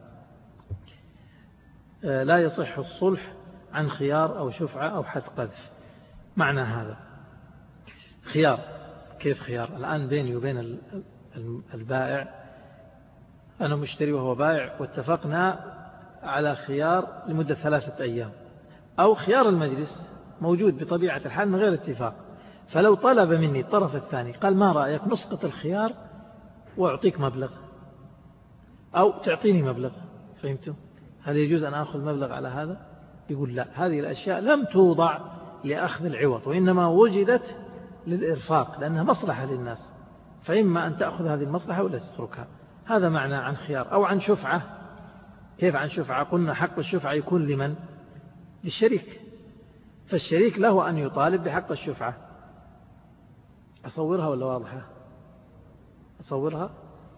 لا يصح الصلح عن خيار أو شفعة أو حد قذف. معنى هذا خيار، كيف خيار؟ الآن بيني وبين البائع، أنا مشتري وهو بائع، واتفقنا على خيار لمدة 3 أيام، أو خيار المجلس موجود بطبيعة الحال من غير اتفاق. فلو طلب مني الطرف الثاني قال ما رأيك نسقط الخيار وأعطيك مبلغ أو تعطيني مبلغ، فهمتم؟ هل يجوز أن أخذ مبلغ على هذا؟ يقول لا، هذه الأشياء لم توضع لأخذ العوض، وإنما وجدت للإرفاق لأنها مصلحة للناس، فإما أن تأخذ هذه المصلحة ولا تتركها. هذا معنى عن خيار. أو عن شفعة. كيف عن شفعة؟ قلنا حق الشفعة يكون لمن؟ للشريك، فالشريك له أن يطالب بحق الشفعة. أصورها ولا واضحة؟ أصورها.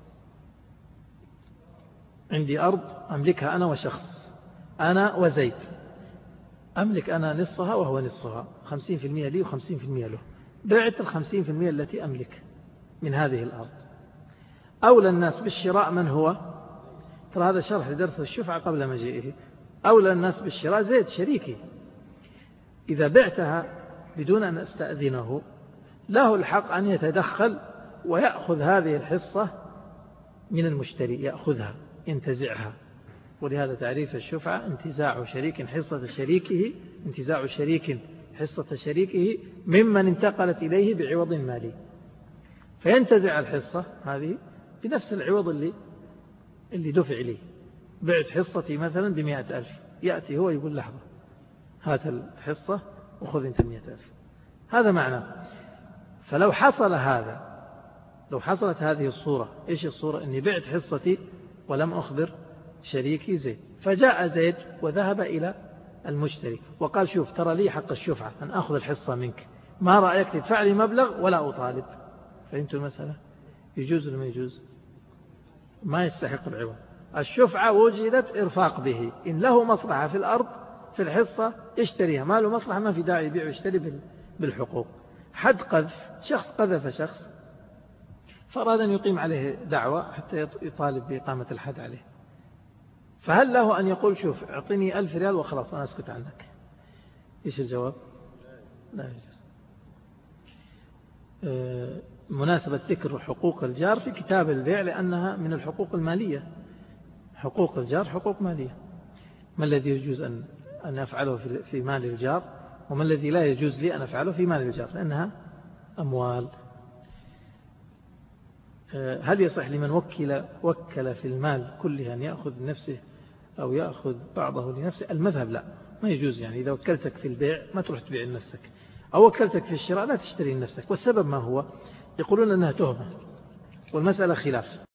عندي أرض أملكها أنا وشخص، أنا وزيد، أملك أنا نصفها وهو نصفها، 50% لي و50% له. بعت 50% التي أملك من هذه الأرض. أولى الناس بالشراء من هو؟ ترى هذا شرح لدرس الشفعة قبل مجيئه. أولى الناس بالشراء زيد شريكي. إذا بعتها بدون أن أستأذنه له الحق أن يتدخل ويأخذ هذه الحصة من المشتري، يأخذها ينتزعها. ولهذا تعريف الشفعة انتزاع شريك حصة شريكه، انتزاع شريك حصة شريكه ممن انتقلت إليه بعوض مالي، فينتزع الحصة هذه بنفس العوض اللي دفع لي. بعت حصتي مثلا ب100,000، يأتي هو يقول لحظة هات الحصة وخذ انت 100,000. هذا معنى. فلو حصل هذا، لو حصلت هذه الصورة، إيش الصورة؟ أني بعت حصتي ولم أخبر شريكي زيد، فجاء زيد وذهب إلى المشتري وقال شوف ترى لي حق الشفعة أن أخذ الحصة منك، ما رأيك تدفع لي مبلغ ولا أطالب؟ فهمتوا المسألة؟ يجوز ولا ما يجوز؟ ما يستحق العوض. الشفعة وجدت إرفاق به، إن له مصلحة في الأرض في الحصة يشتريها، ما له مصلحة ما في داعي يبيع ويشتري بالحقوق. حد قذف، شخص قذف شخص فأراد أن يقيم عليه دعوة حتى يطالب بإقامة الحد عليه، فهل له أن يقول شوف اعطيني 1000 ريال وخلاص أنا أسكت عنك؟ إيش الجواب؟ لا يجوز. مناسبة ذكر حقوق الجار في كتاب البيع لأنها من الحقوق المالية. حقوق الجار حقوق مالية. ما الذي يجوز أن أفعله في مال الجار، وما الذي لا يجوز لي أن أفعله في مال الجار، لأنها أموال. هل يصح لمن وكل في المال كله أن يأخذ لنفسه أو يأخذ بعضه لنفسه؟ المذهب لا، ما يجوز. يعني إذا وكلتك في البيع ما تروح تبيع لنفسك، أو وكلتك في الشراء لا تشتري لنفسك. والسبب ما هو؟ يقولون أنها تهمة، والمسألة خلاف.